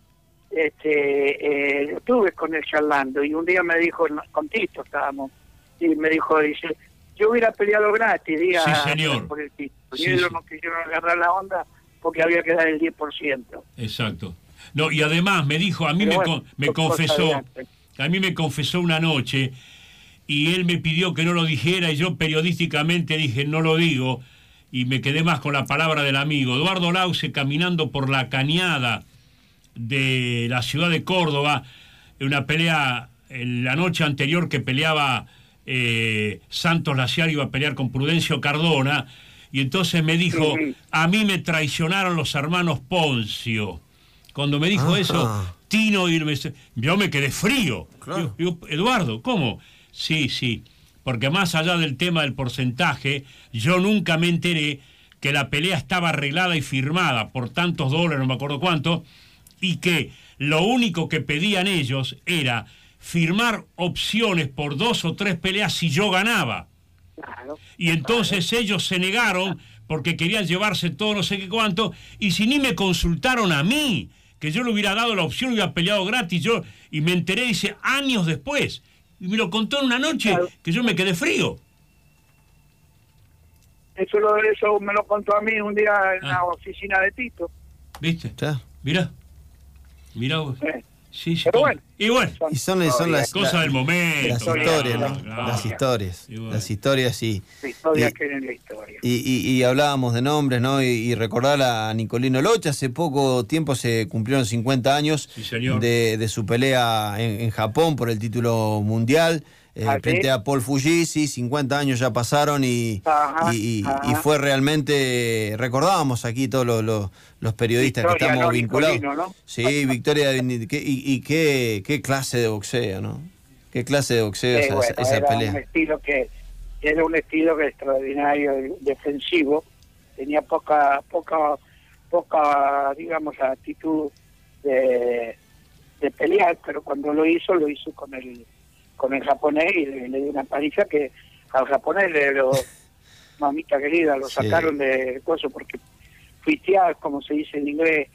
Speaker 6: Lo tuve con él charlando, y un día me dijo, con Tito estábamos, y me dijo, dice, yo hubiera peleado gratis,
Speaker 2: sí, señor.
Speaker 6: Por el título. Y ellos no quisieron agarrar la onda porque había que dar el 10%.
Speaker 2: Exacto. No, y además me dijo, a mí me confesó una noche, y él me pidió que no lo dijera, y yo periodísticamente dije, no lo digo, y me quedé más con la palabra del amigo. Eduardo Lause, caminando por la cañada de la ciudad de Córdoba, en una pelea la noche anterior que peleaba Santos Laciar, iba a pelear con Prudencio Cardona, y entonces me dijo, a mí me traicionaron los hermanos Poncio. Cuando me dijo eso, Tino, yo me quedé frío. Claro. Digo, Eduardo, ¿cómo? Sí, porque más allá del tema del porcentaje, yo nunca me enteré que la pelea estaba arreglada y firmada por tantos dólares, no me acuerdo cuánto, y que lo único que pedían ellos era firmar opciones por 2 o 3 peleas si yo ganaba.
Speaker 6: Claro,
Speaker 2: y entonces ellos se negaron porque querían llevarse todo no sé qué cuánto, y si ni me consultaron a mí, que yo le hubiera dado la opción y hubiera peleado gratis, y me enteré, dice, años después, y me lo contó en una noche, claro, que yo me quedé frío.
Speaker 6: Eso me lo contó a mí un día en la oficina de Tito.
Speaker 2: ¿Viste? Mirá vos. Sí.
Speaker 6: Pero bueno.
Speaker 2: Y bueno.
Speaker 1: Y son las
Speaker 2: cosas del momento.
Speaker 1: Las historias, ¿no? Claro. Las historias.
Speaker 2: Bueno.
Speaker 1: Las historias, sí.
Speaker 6: La historia que es la historia.
Speaker 1: Y hablábamos de nombres, ¿no? Y recordar a Nicolino Locha. Hace poco tiempo se cumplieron 50 años,
Speaker 2: sí, señor,
Speaker 1: de su pelea en Japón por el título mundial. Frente a Paul Fujisi, 50 años ya pasaron y fue realmente, recordábamos aquí todos los periodistas Victoria, que estamos vinculados.
Speaker 6: ¿No?
Speaker 1: Sí, Victoria, y qué clase de boxeo, ¿no? Qué clase de boxeo esa pelea.
Speaker 6: Era un estilo que extraordinario, defensivo, tenía poca digamos, actitud de pelear, pero cuando lo hizo con el japonés, y le dio una paliza que al japonés mamita querida, lo sacaron de coso, porque fuitear, como se dice en inglés,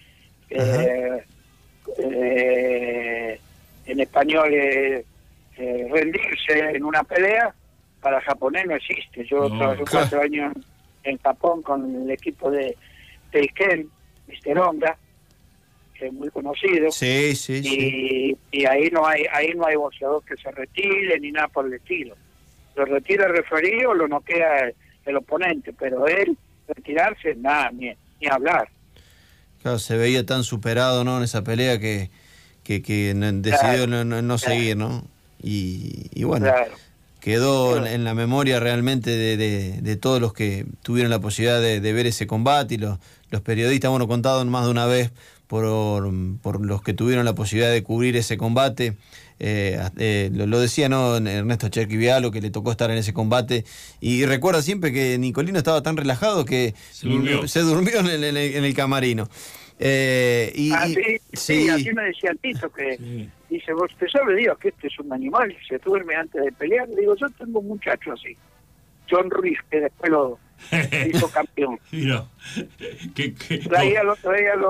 Speaker 6: en español, rendirse en una pelea, para el japonés no existe. Yo trabajé 4 años en Japón con el equipo de Teiken, Mr. Honda, que es muy conocido, y ahí no hay boxeador que se retire ni nada por el estilo. Lo retira el referee o lo noquea el oponente, pero él retirarse, nada, ni hablar.
Speaker 1: Claro, se veía tan superado, ¿no?, en esa pelea que decidió no seguir, ¿no? Y bueno, claro, quedó en la memoria realmente de todos los que tuvieron la posibilidad de ver ese combate, y los periodistas, bueno, contado más de una vez por los que tuvieron la posibilidad de cubrir ese combate. Lo decía, ¿no?, Ernesto Cherquivialo, que le tocó estar en ese combate, y recuerda siempre que Nicolino estaba tan relajado que se durmió en el camarino.
Speaker 6: Sí, así me decía Tito, que dice, vos te sabe Dios que este es un animal, se duerme antes de pelear. Le digo, yo tengo un muchacho así, John Ruiz, que después lo hizo campeón.
Speaker 2: Mira,
Speaker 6: traía los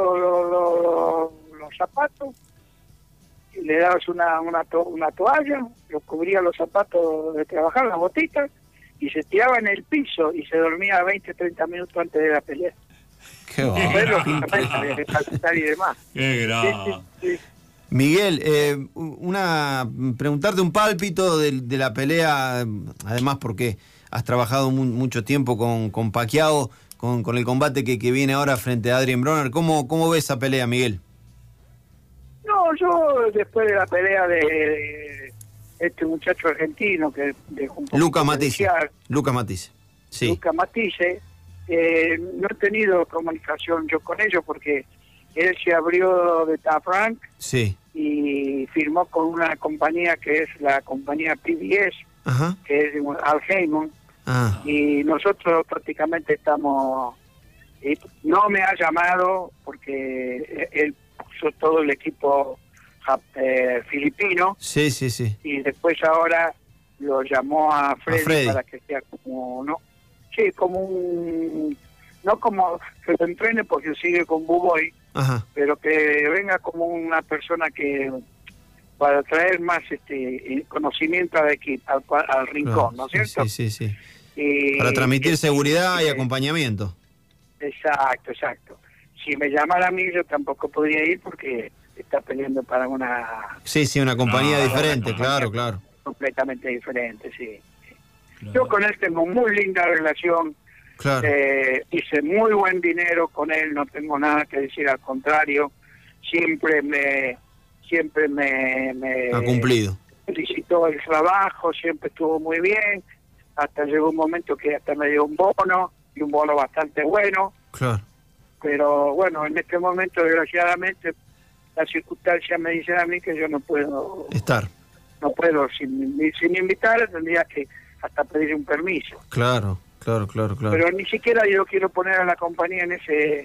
Speaker 6: zapatos, y le dabas una toalla, lo cubría los zapatos de trabajar, las botitas, y se tiraba en el piso y se dormía 20-30 minutos antes de la pelea.
Speaker 1: Qué
Speaker 6: Lógicamente, de calentar y demás.
Speaker 2: Qué grave.
Speaker 6: Sí.
Speaker 1: Miguel, preguntarte un pálpito de la pelea, además porque has trabajado mucho tiempo con Pacquiao, con el combate que viene ahora frente a Adrien Broner. ¿Cómo ves esa pelea, Miguel?
Speaker 6: No, yo después de la pelea de este muchacho argentino que dejó un poco
Speaker 1: Lucas Matisse, sí.
Speaker 6: Lucas Matisse, no he tenido comunicación yo con ellos porque él se abrió de Top Rank,
Speaker 1: sí,
Speaker 6: y firmó con una compañía que es la compañía PBS,
Speaker 1: ajá,
Speaker 6: que es de Al Heyman, y nosotros prácticamente estamos... no me ha llamado porque él puso todo el equipo filipino,
Speaker 1: sí,
Speaker 6: y después ahora lo llamó a Freddy para que sea como... como un... no como que lo entrene porque sigue con Buboy, ajá, pero que venga como una persona que para traer más conocimiento al equipo, al rincón, ¿no es cierto?
Speaker 1: Sí. Para transmitir seguridad y acompañamiento.
Speaker 6: Exacto. Si me llamara a mí, yo tampoco podría ir porque está peleando para una...
Speaker 1: Sí, una compañía diferente, claro.
Speaker 6: Completamente diferente, sí.
Speaker 2: Claro.
Speaker 6: Yo con él tengo muy linda relación.
Speaker 1: Claro.
Speaker 6: Hice muy buen dinero con él, no tengo nada que decir, al contrario, siempre me
Speaker 1: ha cumplido,
Speaker 6: felicitó el trabajo, siempre estuvo muy bien, hasta llegó un momento que hasta me dio un bono, y un bono bastante bueno.
Speaker 1: Claro.
Speaker 6: Pero bueno, en este momento desgraciadamente las circunstancias me dicen a mí que yo no puedo
Speaker 1: estar,
Speaker 6: sin invitar, tendría que hasta pedir un permiso.
Speaker 1: Claro.
Speaker 6: Pero ni siquiera yo quiero poner a la compañía en ese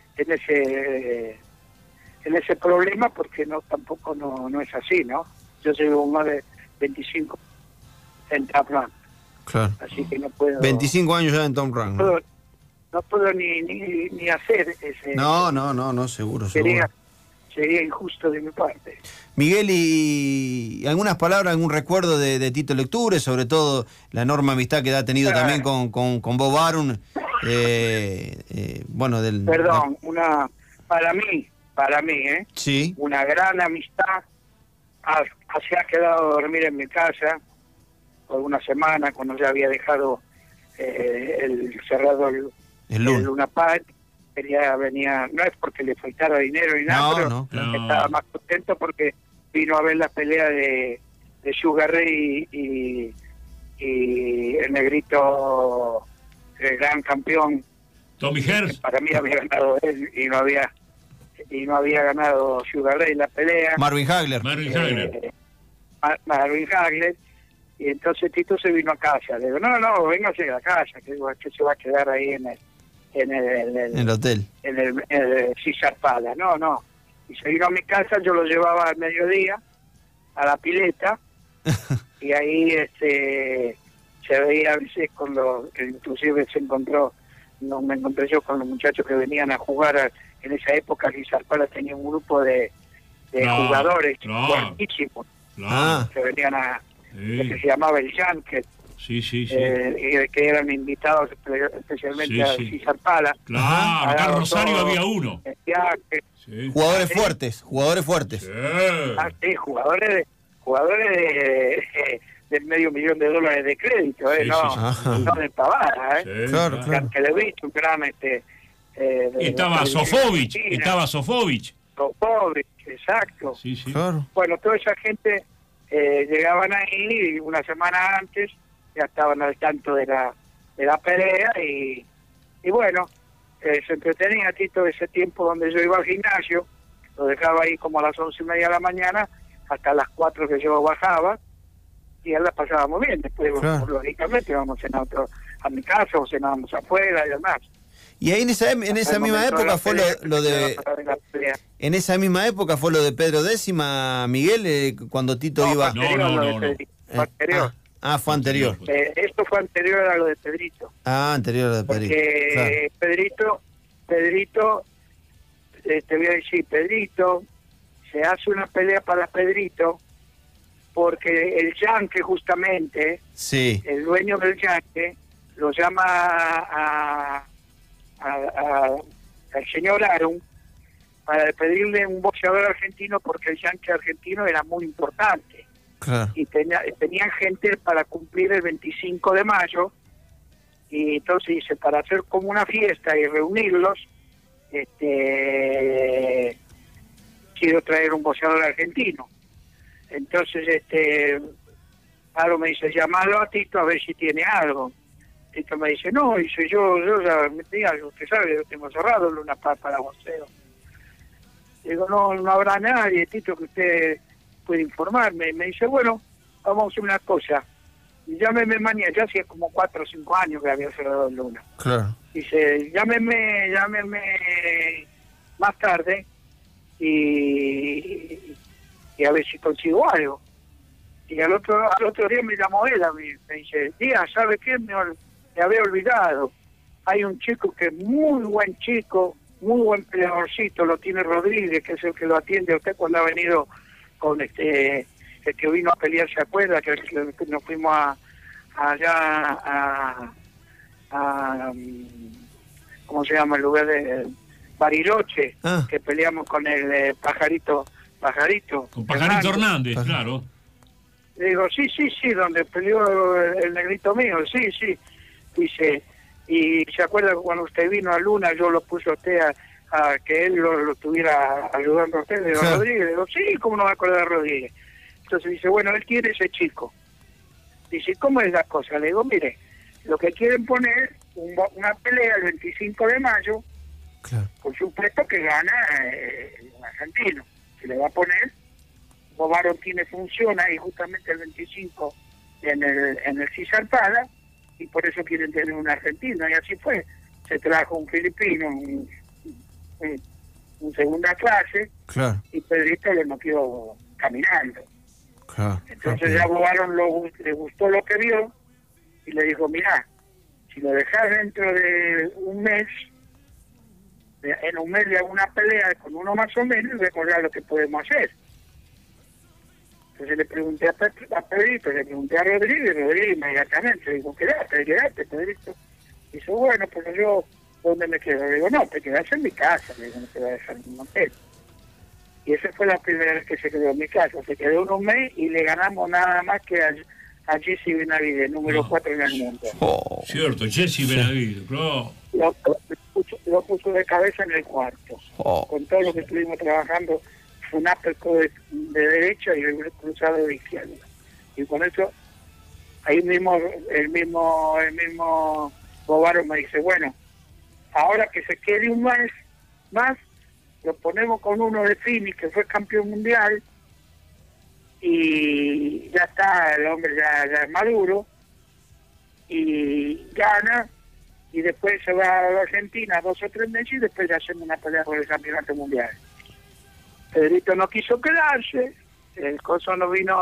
Speaker 6: problema porque tampoco no es así, ¿no? Yo llevo más de 25 en Top Rank.
Speaker 1: Claro.
Speaker 6: Así que no puedo...
Speaker 1: 25 años ya en Top Rank.
Speaker 6: No puedo ni hacer ese...
Speaker 1: No, seguro.
Speaker 6: Sería injusto de mi parte.
Speaker 1: Miguel, y algunas palabras, algún recuerdo de Tito Lecture, sobre todo la enorme amistad que ha tenido también con Bob Arum.
Speaker 6: Perdón, para mí,
Speaker 1: sí,
Speaker 6: una gran amistad. Se ha quedado a dormir en mi casa por una semana cuando ya había dejado el cerrado el Luna Park. Venía, no es porque le faltara dinero ni nada, pero estaba más contento porque vino a ver la pelea de Sugar Ray y el negrito, el gran campeón
Speaker 2: Tommy Hearns.
Speaker 6: Para mí había ganado él y no había ganado Sugar Ray la pelea.
Speaker 1: Marvin Hagler.
Speaker 6: Marvin Hagler. Y entonces Tito se vino a casa. Le digo, no, véngase a casa, que se va a quedar ahí en el
Speaker 1: hotel.
Speaker 6: En el César Pala. No. Y se vino a mi casa, yo lo llevaba al mediodía a la pileta y ahí se veía a veces inclusive me encontré yo con los muchachos que venían a jugar en esa época. César Pala tenía un grupo de jugadores buenísimos que venían que se llamaba el Yankee.
Speaker 2: Sí.
Speaker 6: Que eran invitados especialmente a César Pala.
Speaker 2: Claro, acá en Rosario había uno.
Speaker 1: Sí. Jugadores fuertes.
Speaker 6: Sí, jugadores de $500,000 de crédito, no de pavada,
Speaker 1: Claro.
Speaker 6: Un gran
Speaker 2: estaba Sofovich,
Speaker 6: exacto.
Speaker 2: Sí.
Speaker 1: Claro.
Speaker 6: Bueno, toda esa gente llegaban ahí y una semana antes ya estaban al tanto de la pelea y bueno, se entretenía Tito ese tiempo donde yo iba al gimnasio, lo dejaba ahí como a las 11:30 de la mañana hasta las 4 que yo bajaba y él la pasábamos bien. Después, lógicamente, íbamos a mi casa o cenábamos afuera y demás.
Speaker 1: Y ahí en esa misma época fue lo de... En esa misma época fue lo de Pedro Décima, Miguel, cuando Tito iba...
Speaker 6: Fue anterior.
Speaker 1: Fue anterior.
Speaker 6: Esto fue anterior a lo de Pedrito.
Speaker 1: Anterior a lo de Pedrito.
Speaker 6: Porque Pedrito, te voy a decir, Pedrito, se hace una pelea para Pedrito porque el Yankee justamente, el dueño del Yankee, lo llama al señor Arum para pedirle un boxeador argentino, porque el yankee argentino era muy importante.
Speaker 1: Claro.
Speaker 6: Y tenían gente para cumplir el 25 de mayo, y entonces dice, para hacer como una fiesta y reunirlos, quiero traer un boxeador argentino. Entonces Aro me dice, llamalo a Tito a ver si tiene algo. Tito me dice, no, dice, yo ya me diga, usted sabe, yo tengo cerrado Luna Park para boxeo. Digo, no habrá nadie, Tito, que usted puede informarme. Y me dice, bueno, vamos a hacer una cosa, llámeme mañana, ya hacía como 4 o 5 años que había cerrado Luna.
Speaker 1: Claro.
Speaker 6: Dice, llámeme más tarde y a ver si consigo algo. Y al otro día me llamó él a mí, me dice, Díaz, ¿sabe qué? Me había olvidado. Hay un chico que es muy buen chico, muy buen peleadorcito, lo tiene Rodríguez, que es el que lo atiende a usted cuando ha venido con el que vino a pelear, ¿se acuerda? Que nos fuimos allá a ¿cómo se llama el lugar de Bariloche? Que peleamos con el Pajarito.
Speaker 2: Con Pajarito Hernández, claro.
Speaker 6: Le digo, sí, donde peleó el negrito mío, sí. Dice, y se acuerda que cuando usted vino a Luna, yo lo puse a usted a que él lo estuviera ayudando a usted, de
Speaker 1: Sí.
Speaker 6: Rodríguez. Le digo, sí, ¿cómo no me acuerdo de Rodríguez? Entonces dice, bueno, él quiere ese chico. Dice, ¿cómo es la cosa? Le digo, mire, lo que quieren poner una pelea el 25 de mayo,
Speaker 1: Claro.
Speaker 6: por supuesto que gana un argentino. Se le va a poner, Bovaro funciona y justamente el 25 en el César Pala, y por eso quieren tener un argentino, y así fue. Se trajo un filipino, un segunda clase,
Speaker 1: Claro.
Speaker 6: y Pedrito le noqueó caminando.
Speaker 1: Claro.
Speaker 6: Entonces ya Bovaro le gustó lo que vio, y le dijo, mirá, si lo dejás dentro de un mes, en un mes le hago una pelea con uno más o menos y recordar lo que podemos hacer. Entonces le pregunté a Pedrito, le pregunté a Rodríguez inmediatamente, le digo, quedate, Pedrito. Dice, bueno, pero yo, ¿dónde me quedo? Le digo, no, te quedas en mi casa, le digo, no te voy a dejar en un hotel. Y esa fue la primera vez que se quedó en mi casa, se quedó un mes y le ganamos nada más que a Jesse Benavides, número 4 en el mundo.
Speaker 2: Cierto, Jesse Benavides, claro.
Speaker 6: Lo puso de cabeza en el cuarto, con todo lo que estuvimos trabajando, fue un uppercut de derecha y el cruzado de izquierda. Y con eso, ahí mismo, el mismo Bovaro me dice, bueno, ahora que se quede un mes más, lo ponemos con uno de Phoenix, que fue campeón mundial, y ya está, el hombre ya es maduro, y gana, y después se va a Argentina 2 o 3 meses y después ya hacemos una pelea por el campeonato mundial. Pedrito no quiso quedarse, el coso no vino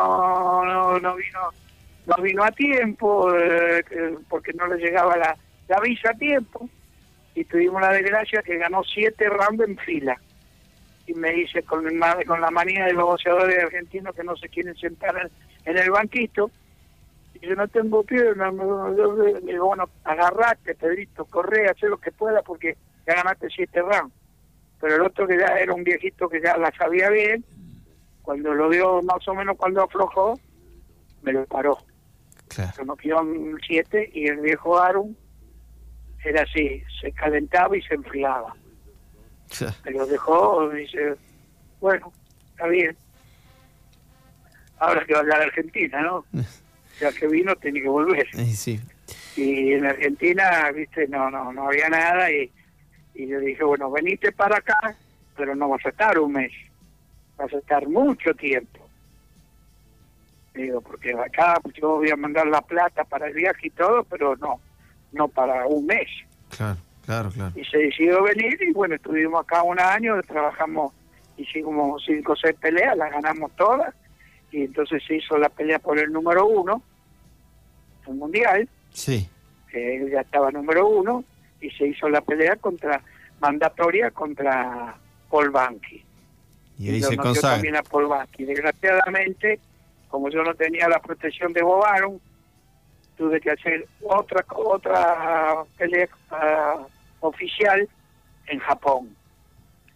Speaker 6: a tiempo, porque no le llegaba la visa a tiempo, y tuvimos la desgracia que ganó 7 rounds en fila. Y me dice, con la manía de los boxeadores argentinos que no se quieren sentar en el banquito, y yo no tengo piernas, le digo, bueno, agarrate, Pedrito, corre, haz lo que pueda porque ya ganaste 7 rounds. Pero el otro, que ya era un viejito que ya la sabía bien, cuando lo vio más o menos cuando aflojó, me lo paró.
Speaker 1: Claro.
Speaker 6: Se noqueó en 7 y el viejo Aaron era así, se calentaba y se enfriaba. Me lo dejó, y dice, bueno, está bien. Ahora que va a la Argentina, ¿no? Ya que vino, tiene que volver.
Speaker 1: Sí.
Speaker 6: Y en Argentina, viste, no había nada, y yo dije, bueno, venite para acá, pero no vas a estar un mes, vas a estar mucho tiempo. Digo, porque acá pues, yo voy a mandar la plata para el viaje y todo, pero no para un mes.
Speaker 1: Claro.
Speaker 6: Y se decidió venir, y bueno, estuvimos acá un año, trabajamos, hicimos 5 o 6 peleas, las ganamos todas, y entonces se hizo la pelea por el número 1, el mundial,
Speaker 1: Sí.
Speaker 6: que él ya estaba número 1, y se hizo la pelea mandatoria contra Paul Banqui.
Speaker 1: Y ahí
Speaker 6: lo
Speaker 1: se
Speaker 6: noqueó
Speaker 1: consagra.
Speaker 6: también a Paul Banqui. Desgraciadamente, como yo no tenía la protección de Bovaro, tuve que hacer otra pelea oficial en Japón.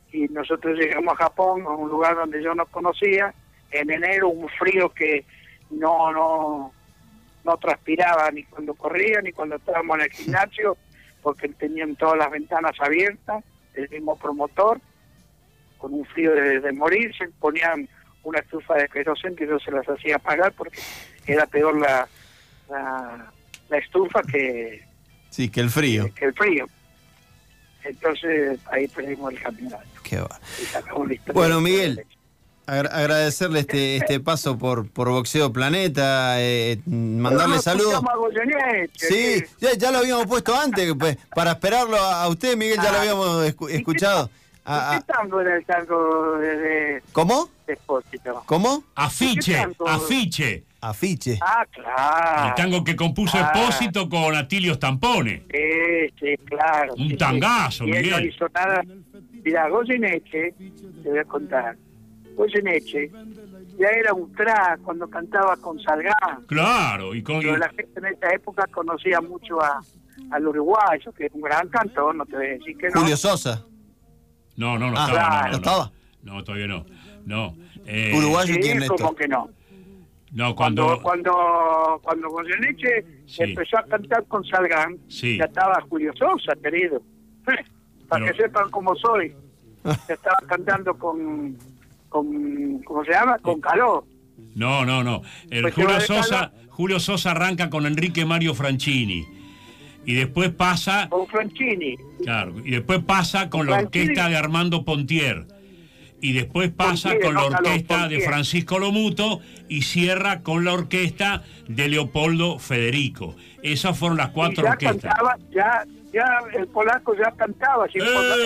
Speaker 6: y nosotros llegamos a Japón, a un lugar donde yo no conocía, en enero, un frío que no transpiraba ni cuando corría, ni cuando estábamos en el gimnasio, porque tenían todas las ventanas abiertas, el mismo promotor, con un frío de morir, se ponían una estufa de queroseno que yo se las hacía apagar porque era peor la estufa que
Speaker 1: el frío.
Speaker 6: Que el frío. Entonces ahí perdimos el campeonato.
Speaker 1: Qué va. Bueno, Miguel, agradecerle este paso por Boxeo Planeta, mandarle saludos. Sí, ya lo habíamos puesto antes, pues, para esperarlo a usted, Miguel, ya lo habíamos escuchado.
Speaker 6: ¿Qué tango era el tango de
Speaker 1: ¿Cómo?
Speaker 6: Expósito?
Speaker 1: ¿Cómo?
Speaker 2: Afiche.
Speaker 6: Ah, claro.
Speaker 2: El tango que compuso Expósito con Atilio Stampone.
Speaker 6: Sí, claro.
Speaker 2: Un tangazo,
Speaker 6: y él
Speaker 2: Miguel.
Speaker 6: no hizo nada. Mirá, Goyeneche, te voy a contar. Goyeneche ya era un crack cuando cantaba con Salgán.
Speaker 2: Claro,
Speaker 6: Pero la gente en esa época conocía mucho al uruguayo, que es un gran cantor, no te voy a decir que no.
Speaker 1: Julio Sosa.
Speaker 2: No
Speaker 1: estaba.
Speaker 2: No, todavía no. No.
Speaker 1: ¿Uruguayo
Speaker 6: sí,
Speaker 1: quién, Néstor?
Speaker 6: como que no.
Speaker 2: No,
Speaker 6: Cuando Goyeneche empezó a cantar con Salgán, ya estaba Julio Sosa, querido. Para que sepan cómo soy. Ya estaba cantando con ¿cómo se llama? Con Caló.
Speaker 2: No. El Julio Sosa arranca con Enrique Mario Franchini. Y después pasa...
Speaker 6: Con Franchini.
Speaker 2: Claro, y después pasa con la orquesta de Armando Pontier. Y después pasa con la orquesta de Francisco Lomuto y cierra con la orquesta de Leopoldo Federico. Esas fueron las 4 orquestas.
Speaker 6: Cantaba, ya el polaco ya cantaba.
Speaker 2: Sí.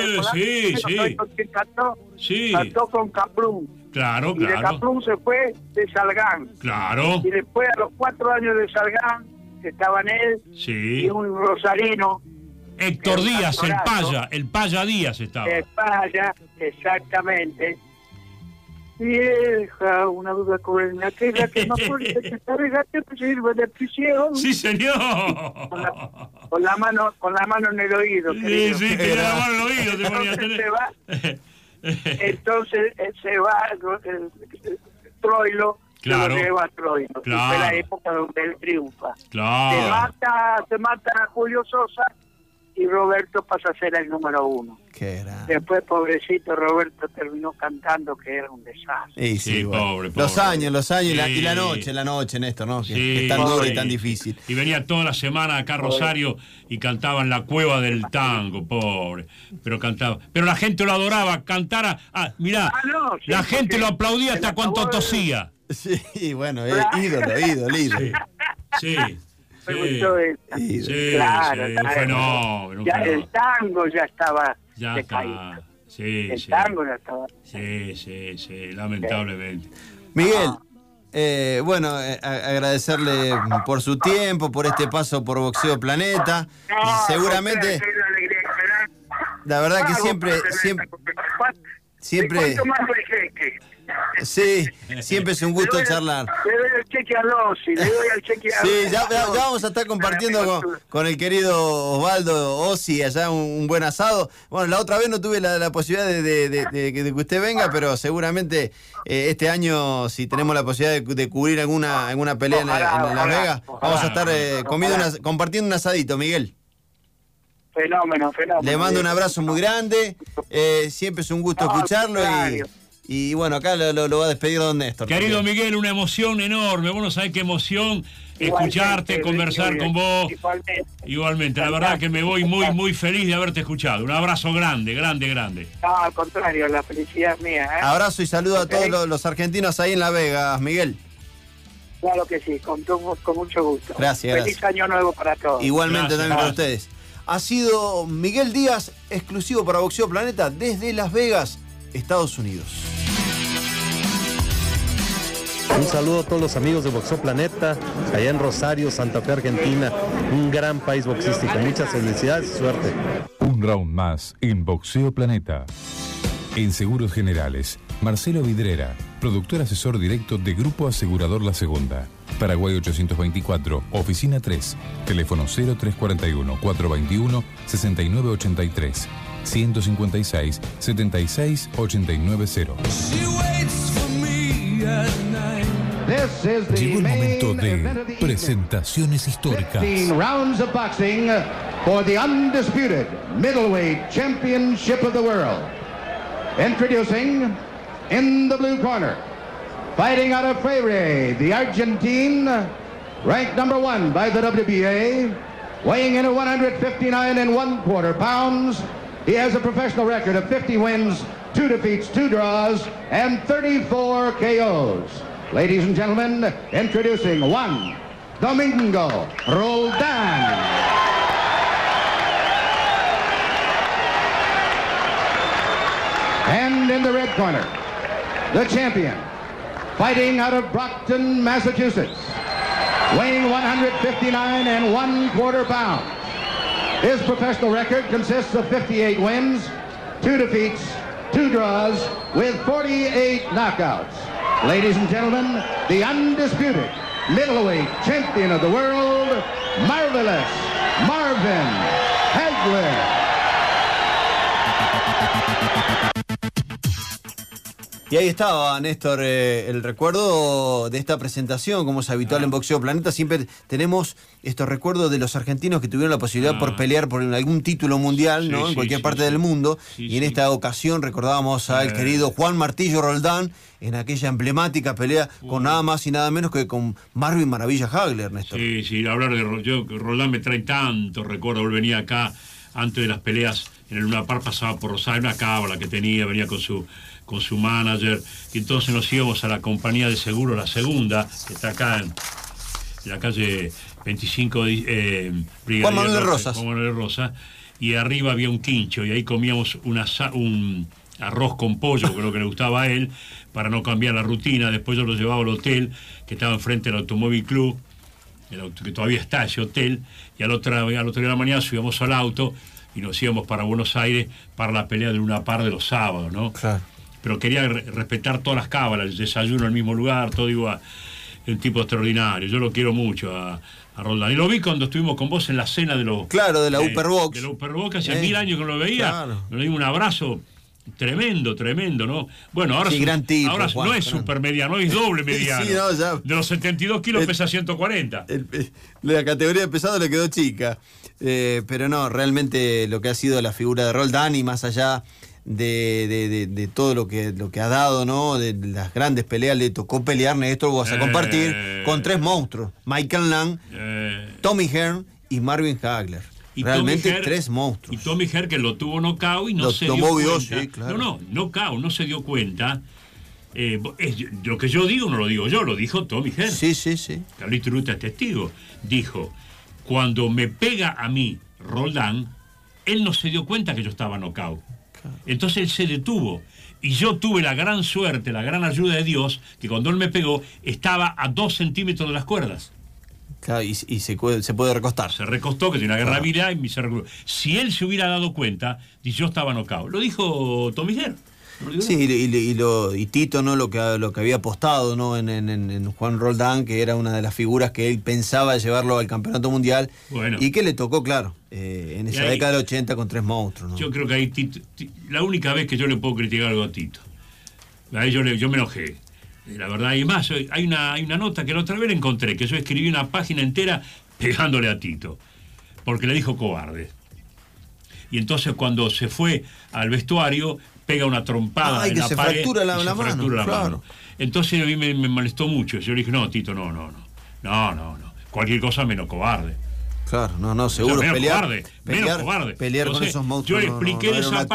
Speaker 6: Cantó con Kaplun.
Speaker 2: Claro.
Speaker 6: Y de Kaplun se fue de Salgán.
Speaker 2: Claro.
Speaker 6: Y después, a los 4 años de Salgán, estaban él y un rosarino.
Speaker 2: Héctor Díaz, el Paya Díaz estaba.
Speaker 6: El Paya, exactamente. Vieja, una duda cruel, aquella que no puede que te regate te sirve de prisión.
Speaker 2: Sí, señor.
Speaker 6: Con la mano en el oído.
Speaker 2: Sí, tiene la mano en el oído. Te ponía a tener.
Speaker 6: Entonces se va Troilo.
Speaker 2: Claro.
Speaker 6: Lo lleva a Troilo.
Speaker 2: Claro.
Speaker 6: Fue la época donde él triunfa.
Speaker 2: Claro.
Speaker 6: Se mata a Julio Sosa y Roberto pasa a ser el número 1. Después, pobrecito, Roberto terminó cantando que era un desastre.
Speaker 1: Sí, bueno. Pobre. Los años y la noche, Néstor, ¿no? Que es tan duro y tan difícil.
Speaker 2: Y venía toda la semana acá a Rosario y cantaba en la cueva del tango, pobre. Pero cantaba. Pero la gente lo adoraba, cantara. Mirá, la gente lo aplaudía hasta cuando tosía.
Speaker 1: Sí, bueno, ídolo.
Speaker 2: Sí.
Speaker 6: Claro,
Speaker 2: un fenómeno.
Speaker 6: Ya el tango ya estaba decaído.
Speaker 2: El
Speaker 6: tango ya estaba.
Speaker 2: Sí, lamentablemente.
Speaker 1: Miguel, agradecerle por su tiempo, por este paso por Boxeo Planeta. Seguramente, la verdad que siempre. Sí, siempre es un gusto charlar.
Speaker 6: Le doy el cheque a Rossi,
Speaker 1: Sí, ya vamos a estar compartiendo con el querido Osvaldo Ossi allá un buen asado. Bueno, la otra vez no tuve la posibilidad de que usted venga, pero seguramente este año, si tenemos la posibilidad de cubrir alguna pelea en Las Vegas, vamos a estar compartiendo un asadito, Miguel.
Speaker 6: Fenómeno.
Speaker 1: Le mando un abrazo muy grande, siempre es un gusto escucharlo y bueno, acá lo va a despedir don Néstor.
Speaker 2: Querido
Speaker 1: también.
Speaker 2: Miguel, una emoción enorme. Vos no sabés qué emoción escucharte, conversar con vos. Igualmente. La verdad que me voy muy feliz de haberte escuchado. Un abrazo grande.
Speaker 6: No, al contrario, la felicidad es mía.
Speaker 1: Abrazo y saludo a todos los argentinos ahí en Las Vegas, Miguel.
Speaker 6: Claro que sí, con mucho gusto.
Speaker 1: Gracias.
Speaker 6: Feliz año nuevo para todos.
Speaker 1: Igualmente también para ustedes. Ha sido Miguel Díaz, exclusivo para Boxeo Planeta, desde Las Vegas, Estados Unidos.
Speaker 7: Un saludo a todos los amigos de Boxeo Planeta, allá en Rosario, Santa Fe, Argentina. Un gran país boxístico. Muchas felicidades y suerte.
Speaker 4: Un round más en Boxeo Planeta. En Seguros Generales, Marcelo Vidrera, productor asesor directo de Grupo Asegurador La Segunda. Paraguay 824, Oficina 3, teléfono 0341-421-6983. 156 76 890. Llegó el momento de presentaciones históricas.
Speaker 8: 15 rounds of boxing for the undisputed middleweight championship of the world. Introducing in the blue corner, fighting out of Freire, the Argentine, ranked number 1 by the WBA, weighing in at 159 1/4 pounds. He has a professional record of 50 wins, 2 defeats, 2 draws, and 34 KOs. Ladies and gentlemen, introducing Juan Domingo Roldán. And in the red corner, the champion, fighting out of Brockton, Massachusetts, weighing 159 1/4 pounds. His professional record consists of 58 wins, 2 defeats, 2 draws, with 48 knockouts. Ladies and gentlemen, the undisputed middleweight champion of the world, Marvelous Marvin Hagler.
Speaker 1: Y ahí estaba, Néstor, el recuerdo de esta presentación, como es habitual en Boxeo Planeta. Siempre tenemos estos recuerdos de los argentinos que tuvieron la posibilidad por pelear por algún título mundial, ¿no? En cualquier parte del mundo. Y en esta ocasión recordábamos al querido Juan Martillo Roldán en aquella emblemática pelea con nada más y nada menos que con Marvin Maravilla Hagler, Néstor.
Speaker 2: Sí, hablar de Roldán me trae tanto recuerdo. Él venía acá antes de las peleas, en el Luna Park pasaba por Rosario, una cábala que tenía, venía con su manager, y entonces nos íbamos a la compañía de seguro, la segunda, que está acá en la calle 25
Speaker 1: Juan Manuel de Rosas.
Speaker 2: Juan Manuel de Rosas, y arriba había un quincho, y ahí comíamos un arroz con pollo, que es lo que le gustaba a él, para no cambiar la rutina. Después yo lo llevaba al hotel, que estaba enfrente del Automóvil Club, que todavía está ese hotel, y al otro día de la mañana subíamos al auto y nos íbamos para Buenos Aires para la pelea de Luna Park de los sábados, ¿no?
Speaker 1: Claro.
Speaker 2: Pero quería respetar todas las cábalas, el desayuno en el mismo lugar, todo igual. Un tipo extraordinario, yo lo quiero mucho a Roldán. Y lo vi cuando estuvimos con vos en la cena de los...
Speaker 1: Claro, de la Upperbox.
Speaker 2: De la Upperbox, hace 1000 años que no lo veía.
Speaker 1: Claro.
Speaker 2: Nos dimos un abrazo tremendo, ¿no? Bueno, ahora,
Speaker 1: sí, gran tipo,
Speaker 2: ahora
Speaker 1: Juan,
Speaker 2: no es supermediano, es doble mediano.
Speaker 1: Sí, no, ya.
Speaker 2: De los 72 kilos pesa 140.
Speaker 1: La categoría de pesado le quedó chica. Pero no, realmente lo que ha sido la figura de Roldán, y más allá de todo lo que ha dado, ¿no? De las grandes peleas, le tocó pelear, Néstor, vos vas a compartir con 3 monstruos: Michael Lang, Tommy Hearn y Marvin Hagler.
Speaker 2: Y
Speaker 1: realmente
Speaker 2: Tommy Hearn,
Speaker 1: 3 monstruos.
Speaker 2: Y Tommy Hearn, que lo tuvo knockout y no se dio cuenta. Sí, claro. No, knockout, no se dio cuenta. Lo que yo digo no lo digo yo, lo dijo Tommy Hearn.
Speaker 1: Sí.
Speaker 2: Carlito Ruta es testigo. Dijo: cuando me pega a mí Roldán, él no se dio cuenta que yo estaba knockout. Entonces él se detuvo. Y yo tuve la gran suerte, la gran ayuda de Dios, que cuando él me pegó, estaba a 2 centímetros de las cuerdas.
Speaker 1: Claro, y se puede recostar.
Speaker 2: Se recostó, que tiene una gran habilidad, y se recuperó. Si él se hubiera dado cuenta, yo estaba knockout. Lo dijo Tommy Hearn.
Speaker 1: Sí, y Tito, ¿no? Lo que había apostado, ¿no? en Juan Roldán, que era una de las figuras que él pensaba llevarlo al campeonato mundial. Bueno, y que le tocó, claro, en esa década del 80 con 3 monstruos, ¿no?
Speaker 2: Yo creo que ahí Tito, la única vez que yo le puedo criticar algo a Tito, ahí yo me enojé, la verdad. Y más, hay una nota que la otra vez la encontré, que yo escribí una página entera pegándole a Tito, porque le dijo cobarde. Y entonces cuando se fue al vestuario, pega una trompada en la pared,
Speaker 1: fractura la mano.
Speaker 2: Entonces a mí me molestó mucho. Yo le dije: no, Tito, no. Cualquier cosa menos cobarde.
Speaker 1: Claro, no, seguro.
Speaker 2: O sea, menos cobarde.
Speaker 1: Pelear con esos monstruos.
Speaker 2: Yo expliqué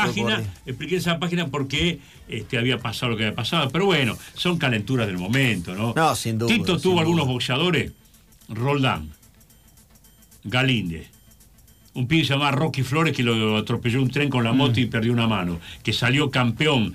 Speaker 2: en esa página por qué había pasado lo que había pasado. Pero bueno, son calenturas del momento, ¿no?
Speaker 1: No, sin duda.
Speaker 2: Tito tuvo algunos boxeadores: Roldán, Galíndez, un pibe llamado Rocky Flores, que lo atropelló un tren con la moto y perdió una mano, que salió campeón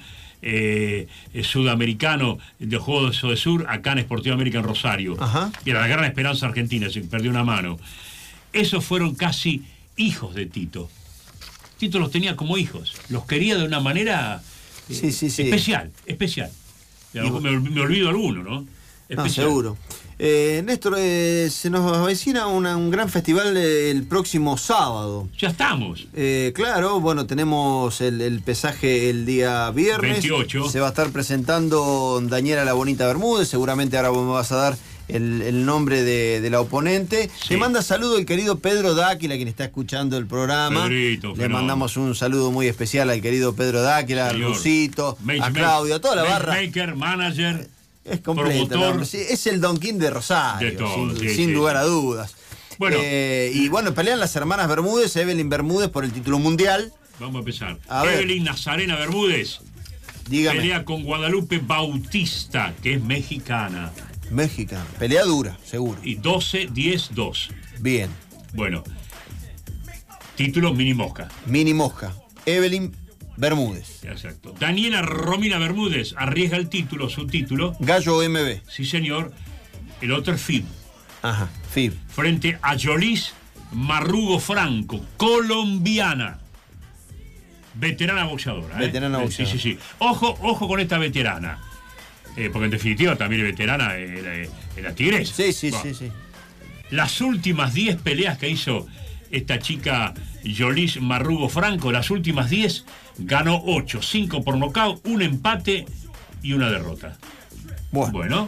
Speaker 2: sudamericano de Juegos de Sur acá en Sportivo América en Rosario. Ajá. Y era la gran esperanza argentina, se perdió una mano. Esos fueron casi hijos de Tito. Tito los tenía como hijos, los quería de una manera especial. Me olvido alguno, ¿no?
Speaker 1: No, seguro. Néstor, se nos avecina un gran festival el próximo sábado.
Speaker 2: Ya estamos.
Speaker 1: Claro, bueno, tenemos el pesaje el día viernes.
Speaker 2: 28.
Speaker 1: Se va a estar presentando Daniela La Bonita Bermúdez. Seguramente ahora me vas a dar el nombre de la oponente.
Speaker 2: Sí.
Speaker 1: Le manda saludo el querido Pedro Dáquila, quien está escuchando el programa.
Speaker 2: Pedrito,
Speaker 1: Le mandamos un saludo muy especial al querido Pedro Dáquila, a Rusito, a Claudio, a toda la barra.
Speaker 2: Maker, manager.
Speaker 1: Es completo,
Speaker 2: promotor,
Speaker 1: sí, es el Don King de Rosario,
Speaker 2: de todo,
Speaker 1: sin lugar a dudas.
Speaker 2: Bueno,
Speaker 1: y bueno, pelean las hermanas Bermúdez, Evelyn Bermúdez por el título mundial.
Speaker 2: Vamos a empezar.
Speaker 1: A ver.
Speaker 2: Evelyn Nazarena Bermúdez
Speaker 1: Dígame.
Speaker 2: pelea con Guadalupe Bautista, que es mexicana.
Speaker 1: Mexicana, pelea dura, seguro.
Speaker 2: Y 12-10-2.
Speaker 1: Bien.
Speaker 2: Bueno, título mini mosca.
Speaker 1: Mini mosca, Evelyn Bermúdez.
Speaker 2: Exacto. Daniela Romina Bermúdez arriesga el título, su título.
Speaker 1: Gallo MB.
Speaker 2: Sí, señor. El otro es FIB.
Speaker 1: Ajá, FIB.
Speaker 2: Frente a Yolis Marrugo Franco, colombiana. Veterana boxeadora.
Speaker 1: Veterana boxeadora.
Speaker 2: Sí. Ojo con esta veterana. Porque en definitiva también es veterana la tigresa.
Speaker 1: Sí.
Speaker 2: Las últimas 10 peleas que hizo esta chica Yolis Marrugo Franco, las últimas 10, ganó 8, 5 por nocaut, un empate y una derrota. Bueno.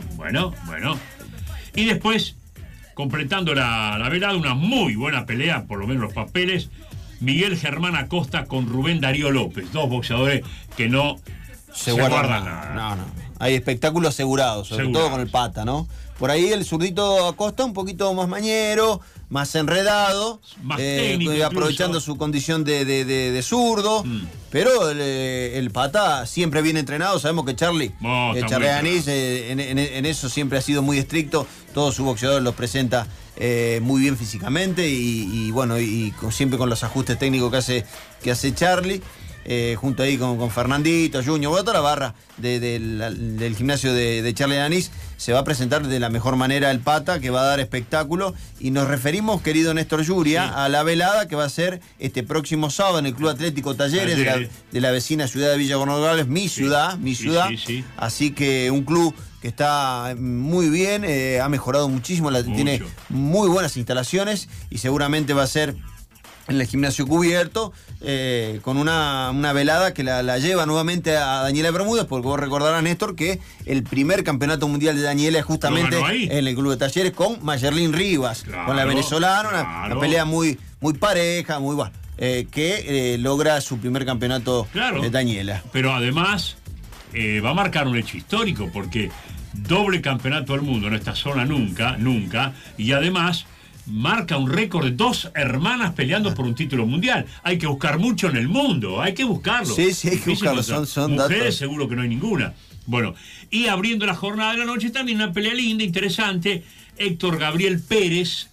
Speaker 2: Y después, completando la velada, una muy buena pelea, por lo menos los papeles, Miguel Germán Acosta con Rubén Darío López, dos boxeadores que no se guardan nada.
Speaker 1: No. Hay espectáculo asegurado, sobre todo con el pata, ¿no? Por ahí el zurdito Acosta un poquito más mañero, más enredado,
Speaker 2: más técnico,
Speaker 1: aprovechando su condición de zurdo, pero el pata siempre bien entrenado. Sabemos que Charlie Anís en eso siempre ha sido muy estricto. Todos sus boxeadores los presenta muy bien físicamente y bueno, siempre con los ajustes técnicos que hace Charlie. Junto ahí con Fernandito, Junior, bueno, toda la barra del gimnasio de Charlie Anís, se va a presentar de la mejor manera el pata, que va a dar espectáculo, y nos referimos, querido Néstor Yuria, a la velada que va a ser este próximo sábado en el Club Atlético Talleres de la vecina ciudad de Villa Nogales, mi ciudad.
Speaker 2: Sí.
Speaker 1: Así que un club que está muy bien, ha mejorado muchísimo, tiene muy buenas instalaciones y seguramente va a ser en el gimnasio cubierto, con una velada que la lleva nuevamente a Daniela Bermúdez, porque vos recordarás, Néstor, que el primer campeonato mundial de Daniela es justamente en el Club de Talleres con Mayerlin Rivas, con la venezolana, una pelea muy pareja, muy buena, que logra su primer campeonato de Daniela.
Speaker 2: Pero además va a marcar un hecho histórico, porque doble campeonato del mundo en esta zona nunca, y además marca un récord de 2 hermanas peleando por un título mundial. Hay que buscar mucho en el mundo, hay que buscarlo.
Speaker 1: Sí, hay que buscarlo, son
Speaker 2: mujeres
Speaker 1: datos.
Speaker 2: Seguro que no hay ninguna. Bueno, y abriendo la jornada de la noche también una pelea linda, interesante, Héctor Gabriel Pérez,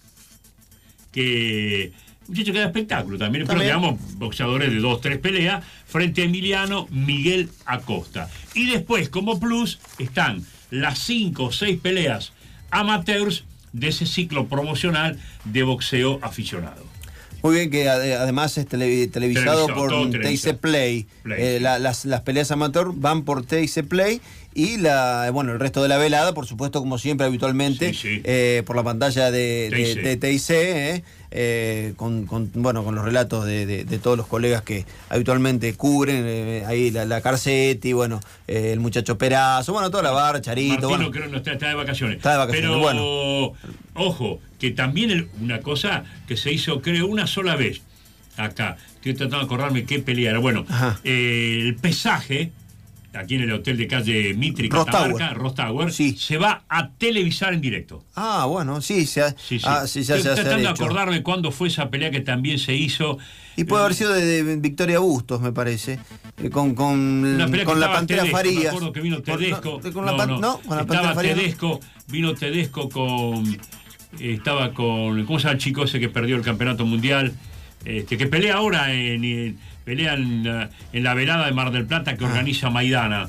Speaker 2: que muchacho que da espectáculo también, pero digamos boxeadores de 2-3 peleas, frente a Emiliano Miguel Acosta. Y después, como plus, están las 5 o 6 peleas amateurs de ese ciclo promocional de boxeo aficionado.
Speaker 1: Muy bien, que además es televisado por TIC Play. Las peleas amateur van por TIC Play y el resto de la velada, por supuesto, como siempre, habitualmente, por la pantalla de TIC, con los relatos de todos los colegas que habitualmente cubren, ahí la Carcetti, el muchacho Perazo, toda la barra, Charito.
Speaker 2: Martino creo que no está de vacaciones.
Speaker 1: Pero,
Speaker 2: ojo, que también una cosa que se hizo, creo, una sola vez acá, estoy tratando de acordarme qué pelea era. El pesaje aquí en el hotel de calle Mitri, Catamarca, Rostower, se va a televisar en directo.
Speaker 1: Ah, bueno, sí.
Speaker 2: Estoy tratando de acordarme cuándo fue esa pelea que también se hizo.
Speaker 1: Y puede haber sido de Victoria Bustos, me parece. Con la Pantera Farías.
Speaker 2: Me acuerdo que vino Tedesco.
Speaker 1: Con la Pantera Farías.
Speaker 2: Vino Tedesco estaba con. ¿Cómo se llama el chico ese que perdió el campeonato mundial? Que pelea ahora pelea en la velada de Mar del Plata que organiza Maidana.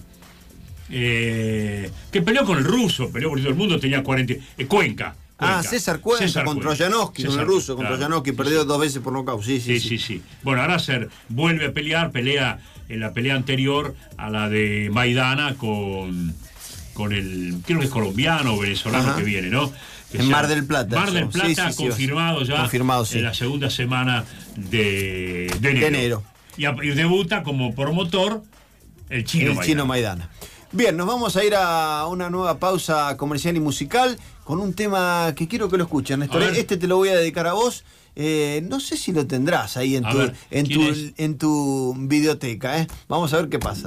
Speaker 2: Que peleó con el ruso, peleó por todo el mundo, tenía 40. Cuenca.
Speaker 1: César Cuenca con Troyanovsky, con el ruso, con Troyanovsky, perdió 2 veces por nocaut. Sí.
Speaker 2: Bueno, ahora vuelve a pelea en la pelea anterior a la de Maidana con con el, creo que es colombiano o venezolano. Ajá. Que viene, ¿no? Que
Speaker 1: en Mar del Plata.
Speaker 2: Mar del Plata, sí, confirmado ya.
Speaker 1: Confirmado, sí.
Speaker 2: En la segunda semana de enero. Y debuta como promotor el Chino
Speaker 1: Maidana. Bien, nos vamos a ir a una nueva pausa comercial y musical con un tema que quiero que lo escuchen, Néstor. Este te lo voy a dedicar a vos. No sé si lo tendrás ahí en tu videoteca, ¿eh? Vamos a ver qué pasa.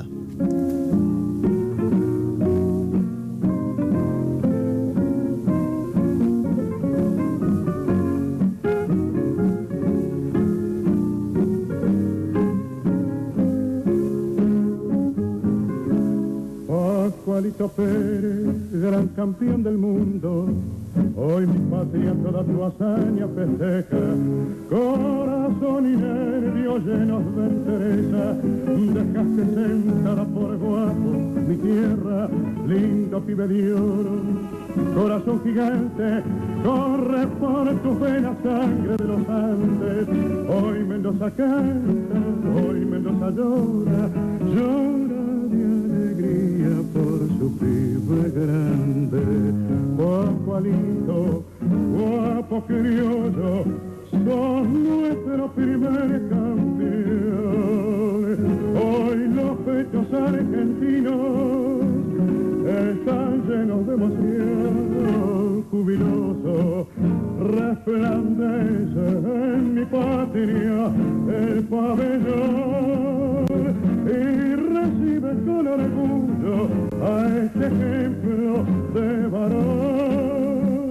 Speaker 5: Pascualito Pérez, gran campeón del mundo, hoy mi patria toda tu hazaña festeja, corazón y nervios llenos de entereza, dejaste sentada por guapo mi tierra, lindo pibe de oro, corazón gigante, corre por tus venas sangre de los Andes, hoy Mendoza canta, hoy Mendoza llora, llora de alegría por su pibe grande. Pascualito, guapo criollo, sos nuestro primer campeón. Hoy los pechos argentinos están llenos de emoción, jubiloso resplandece en mi patria el pabellón y recibe con orgullo a este ejemplo de varón.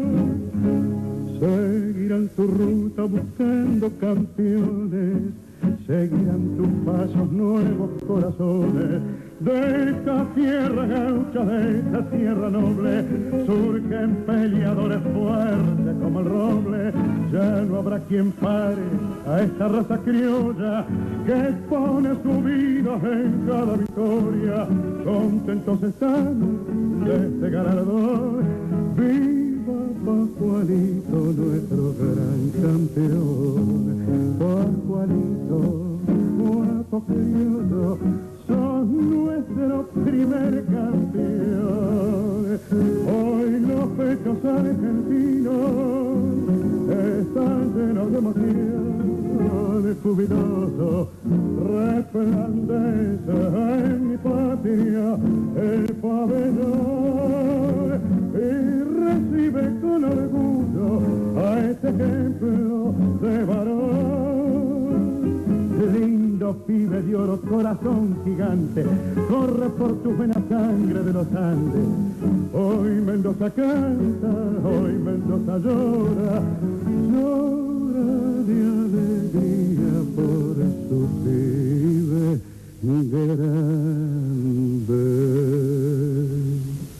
Speaker 5: Seguirán tu ruta buscando campeones, seguirán tus pasos nuevos corazones. De esta tierra gaucha, de esta tierra noble, surgen peleadores fuertes como el roble. Ya no habrá quien pare a esta raza criolla que pone su vida en cada victoria. Contentos están de este galardón. ¡Viva Pascualito, nuestro gran campeón! Pascualito, guapo criollo, sos nuestro primer campeón. Hoy los pechos argentinos están llenos de emoción, jubiloso resplandece en mi patria el pabellón y recibe con orgullo a este ejemplo de varón. Lindo pibe de oro, corazón gigante, corre por tu venas sangre de los Andes. Hoy Mendoza canta, hoy Mendoza llora, llora de alegría por su pibe grande.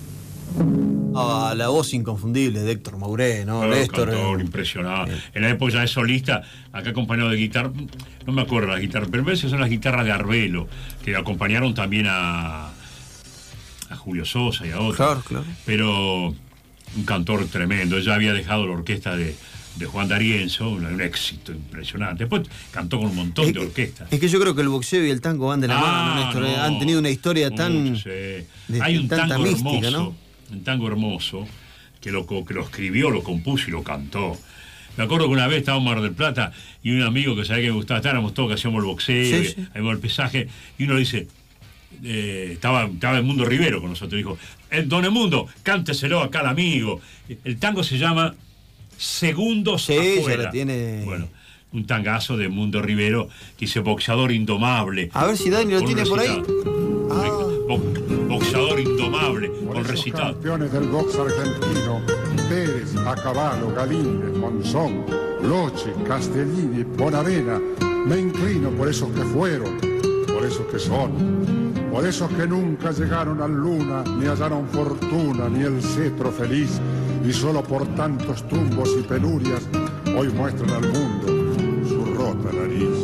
Speaker 1: La voz inconfundible de Héctor Mauré, ¿no?
Speaker 2: Néstor, cantor impresionante. En la época ya de solista, acá acompañado de guitarra, no me acuerdo las guitarras, pero a veces son las guitarras de Arbelo, que acompañaron también a Julio Sosa y a otros.
Speaker 1: Claro.
Speaker 2: Pero un cantor tremendo. Ella había dejado la orquesta de Juan D'Arienzo, un éxito impresionante. Después cantó con un montón de orquestas.
Speaker 1: Es que yo creo que el boxeo y el tango van de la mano, Néstor. Han tenido una historia tan...
Speaker 2: Hay un
Speaker 1: tanta
Speaker 2: tango
Speaker 1: mística,
Speaker 2: hermoso,
Speaker 1: ¿no?
Speaker 2: Un tango hermoso que lo escribió, lo compuso y lo cantó. Me acuerdo que una vez estábamos en Mar del Plata y un amigo que sabía que me gustaba, estábamos todos que hacíamos el boxeo, hacíamos el pesaje, y uno dice, estaba Edmundo Rivero con nosotros, dijo, don Edmundo, cánteselo acá al amigo. El tango se llama Segundos Afuera.
Speaker 1: Ya tiene...
Speaker 2: Bueno, un tangazo de Edmundo Rivero que dice boxeador indomable.
Speaker 1: A ver si Dani lo tiene por ahí.
Speaker 2: Boxeador indomable, con recitado.
Speaker 9: Campeones del box argentino, Pérez, Acabalo, Galíndez, Monzón, Loche, Castellini, Bonavena, me inclino por esos que fueron, por esos que son, por esos que nunca llegaron a luna, ni hallaron fortuna, ni el cetro feliz, y solo por tantos tumbos y penurias, hoy muestran al mundo su rota nariz.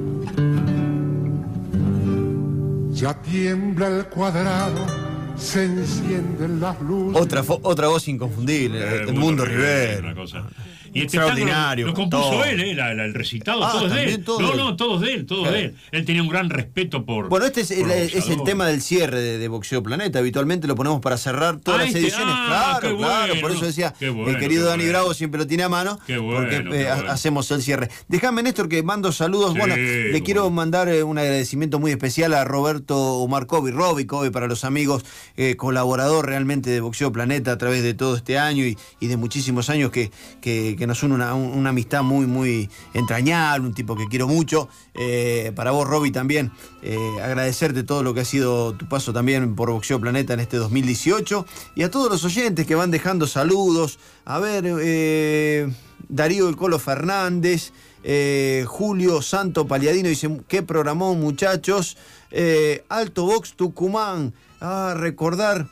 Speaker 9: Ya tiembla el cuadrado, se encienden las luces.
Speaker 1: Otra voz inconfundible, Edmundo Rivero.
Speaker 2: Y este
Speaker 1: extraordinario.
Speaker 2: tango lo compuso
Speaker 1: todo.
Speaker 2: él, el recitado, todo es de él. Todos de él. Él tenía un gran respeto por.
Speaker 1: Bueno, este es el tema del cierre de Boxeo Planeta. Habitualmente lo ponemos para cerrar todas las ediciones. Claro. Por eso decía, el querido Dani Bravo siempre lo tiene a mano. Porque hacemos el cierre. Déjame, Néstor, que mando saludos. Le quiero mandar un agradecimiento muy especial a Roberto Omar Kobe, Robbie Kobe para los amigos, colaborador realmente de Boxeo Planeta a través de todo este año y de muchísimos años que nos une una amistad muy, muy entrañable, un tipo que quiero mucho. Para vos, Robbie, también agradecerte todo lo que ha sido tu paso también por Boxeo Planeta en este 2018 y a todos los oyentes que van dejando saludos. A ver, Darío El Colo Fernández, Julio Santo Paliadino dice: qué programón, muchachos. Alto Box Tucumán, recordar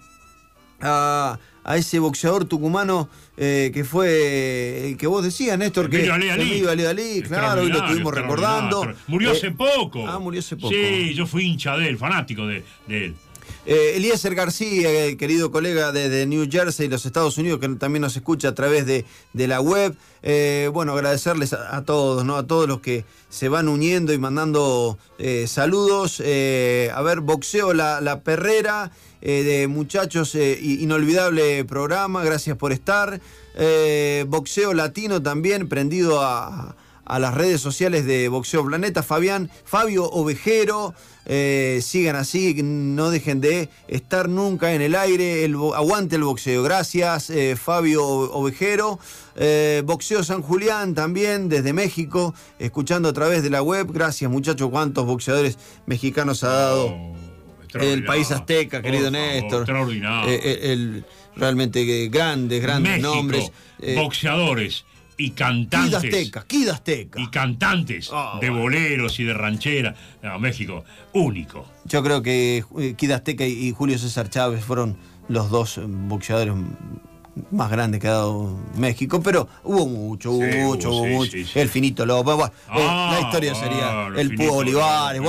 Speaker 1: a ese boxeador tucumano que fue el que vos decías, Néstor, que Ali, claro, hoy lo estuvimos recordando.
Speaker 2: Murió hace poco.
Speaker 1: Murió hace poco.
Speaker 2: Sí, yo fui hincha de él, fanático de él.
Speaker 1: Eliezer García, el querido colega de New Jersey, los Estados Unidos, que también nos escucha a través de la web. Agradecerles a todos, ¿no? A todos los que se van uniendo y mandando saludos. A ver, Boxeo La Perrera, de muchachos, inolvidable programa, gracias por estar. Boxeo Latino también, prendido a las redes sociales de Boxeo Planeta. Fabio Ovejero, sigan así, no dejen de estar nunca en el aire, aguante el boxeo. Gracias, Fabio Ovejero. Boxeo San Julián también, desde México, escuchando a través de la web. Gracias, muchachos, cuántos boxeadores mexicanos ha dado el país azteca, querido Néstor.
Speaker 2: Extraordinario.
Speaker 1: Realmente grandes México, nombres.
Speaker 2: Boxeadores y cantantes.
Speaker 1: Kid Azteca.
Speaker 2: Y cantantes de boleros y de ranchera. México, único.
Speaker 1: Yo creo que Kid Azteca y Julio César Chávez fueron los dos boxeadores más grandes que ha dado México, pero hubo mucho. Sí. El Finito López, la historia sería el Púa Olivares,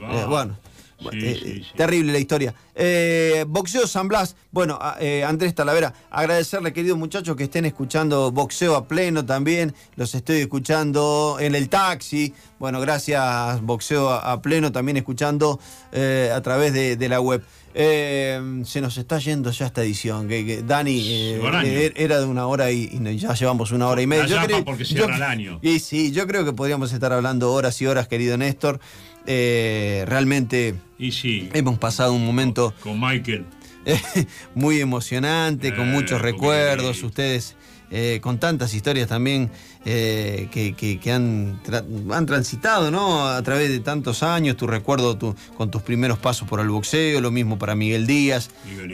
Speaker 1: terrible la historia. Boxeo San Blas, Andrés Talavera, agradecerle, queridos muchachos, que estén escuchando Boxeo a Pleno también, los estoy escuchando en el taxi. Gracias, Boxeo a Pleno, también escuchando a través de la web. Se nos está yendo ya esta edición, que Dani era de 1 hora y ya llevamos 1 hora y media.
Speaker 2: Porque cierra el año.
Speaker 1: Y sí, yo creo que podríamos estar hablando horas y horas, querido Néstor. Realmente hemos pasado un momento
Speaker 2: con Michael
Speaker 1: muy emocionante, con muchos recuerdos, ustedes con tantas historias también que han transitado, ¿no? A través de tantos años, tu recuerdo con tus primeros pasos por el boxeo, lo mismo para Miguel Díaz.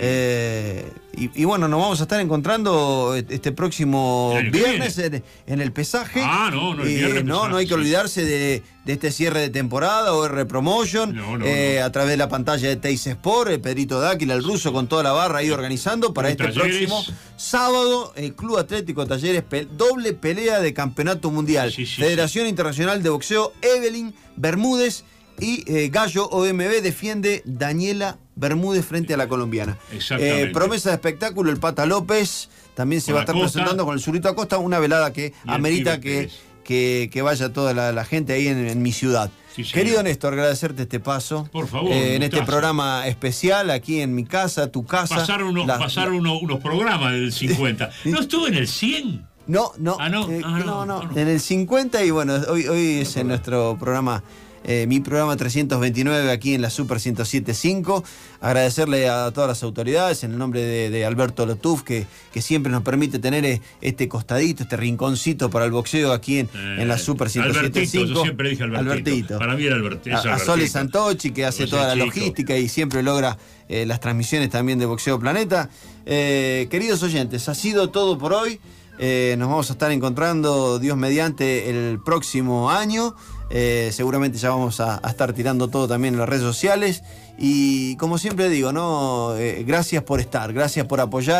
Speaker 1: Nos vamos a estar encontrando este próximo viernes en el pesaje. No hay que olvidarse de este cierre de temporada, OR Promotion, a través de la pantalla de Teis Sport, Pedrito Dáquila, el ruso, con toda la barra ahí organizando para este próximo sábado, el Club Atlético Talleres, doble pelea de campeonato mundial. Federación Internacional de Boxeo, Evelyn Bermúdez y Gallo OMB defiende Daniela Bermúdez frente a la colombiana. Promesa de espectáculo, el Pata López también se va a estar presentando con el Zurito Acosta, una velada que amerita que vaya toda la gente ahí en mi ciudad. Querido Néstor, agradecerte este paso.
Speaker 2: Por favor.
Speaker 1: En este programa especial, aquí en mi casa, tu casa.
Speaker 2: Pasaron unos programas del 50. ¿No estuvo en el 100?
Speaker 1: No. En el 50 y hoy es en nuestro programa, mi programa 329 aquí en la Super 107.5. Agradecerle a todas las autoridades en el nombre de Alberto Lotuf, que siempre nos permite tener este costadito, este rinconcito para el boxeo aquí en la Super 107.5.
Speaker 2: Yo siempre dije Albertito. Para mí era Albertito.
Speaker 1: A Sole Santochi, que hace toda la logística y siempre logra las transmisiones también de Boxeo Planeta. Queridos oyentes, ha sido todo por hoy. Nos vamos a estar encontrando, Dios mediante, el próximo año. Seguramente ya vamos a estar tirando todo también en las redes sociales. Y como siempre digo, ¿no? Gracias por estar, gracias por apoyar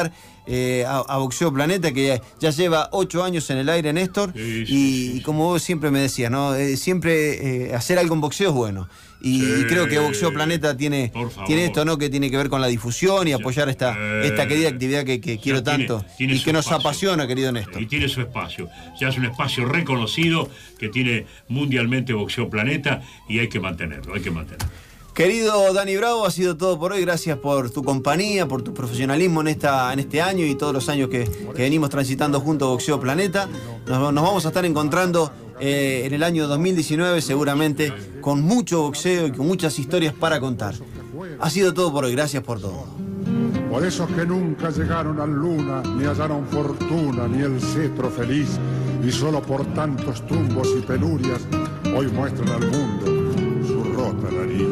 Speaker 1: a Boxeo Planeta, que ya lleva 8 años en el aire, Néstor, y como vos siempre me decías, ¿no? Siempre hacer algo en boxeo es bueno. Y creo que Boxeo Planeta tiene esto, ¿no? Que tiene que ver con la difusión y apoyar esta querida actividad que quiero tanto y que nos apasiona, querido Néstor.
Speaker 2: Y tiene su espacio. Ya es un espacio reconocido que tiene mundialmente Boxeo Planeta y hay que mantenerlo,
Speaker 1: Querido Dani Bravo, ha sido todo por hoy. Gracias por tu compañía, por tu profesionalismo en este año y todos los años que venimos transitando junto a Boxeo Planeta. Nos vamos a estar encontrando en el año 2019 seguramente con mucho boxeo y con muchas historias para contar. Ha sido todo por hoy. Gracias por todo.
Speaker 9: Por esos que nunca llegaron a luna, ni hallaron fortuna, ni el cetro feliz, y solo por tantos tumbos y penurias, hoy muestran al mundo su rota nariz.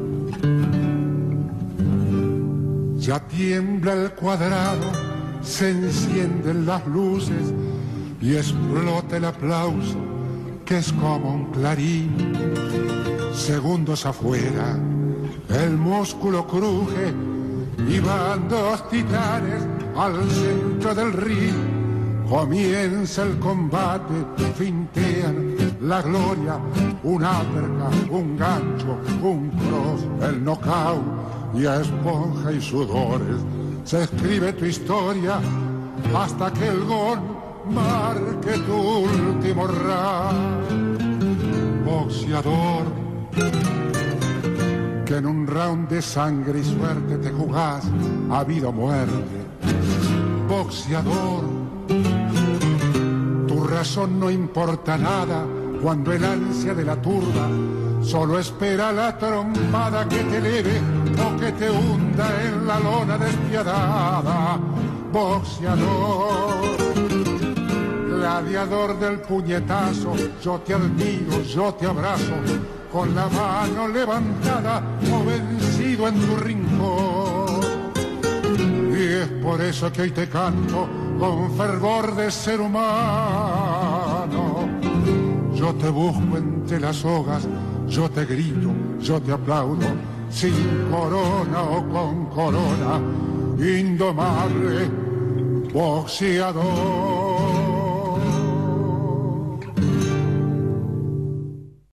Speaker 9: Ya tiembla el cuadrado, se encienden las luces y explota el aplauso, que es como un clarín. Segundos afuera, el músculo cruje y van 2 titanes al centro del ring. Comienza el combate, fintean la gloria, un uppercut, un gancho, un cross, el knockout, y a esponja y sudores se escribe tu historia hasta que el gol marque tu último round. Boxeador, que en un round de sangre y suerte te jugás a vida o muerte. Boxeador, tu razón no importa nada cuando el ansia de la turba solo espera la trompada que te eleve o que te hunda en la lona despiadada. Boxeador, gladiador del puñetazo, yo te admiro, yo te abrazo, con la mano levantada o vencido en tu rincón. Y es por eso que hoy te canto con fervor de ser humano. Yo te busco entre las sogas, yo te grito, yo te aplaudo, sin corona o con corona, indomable boxeador.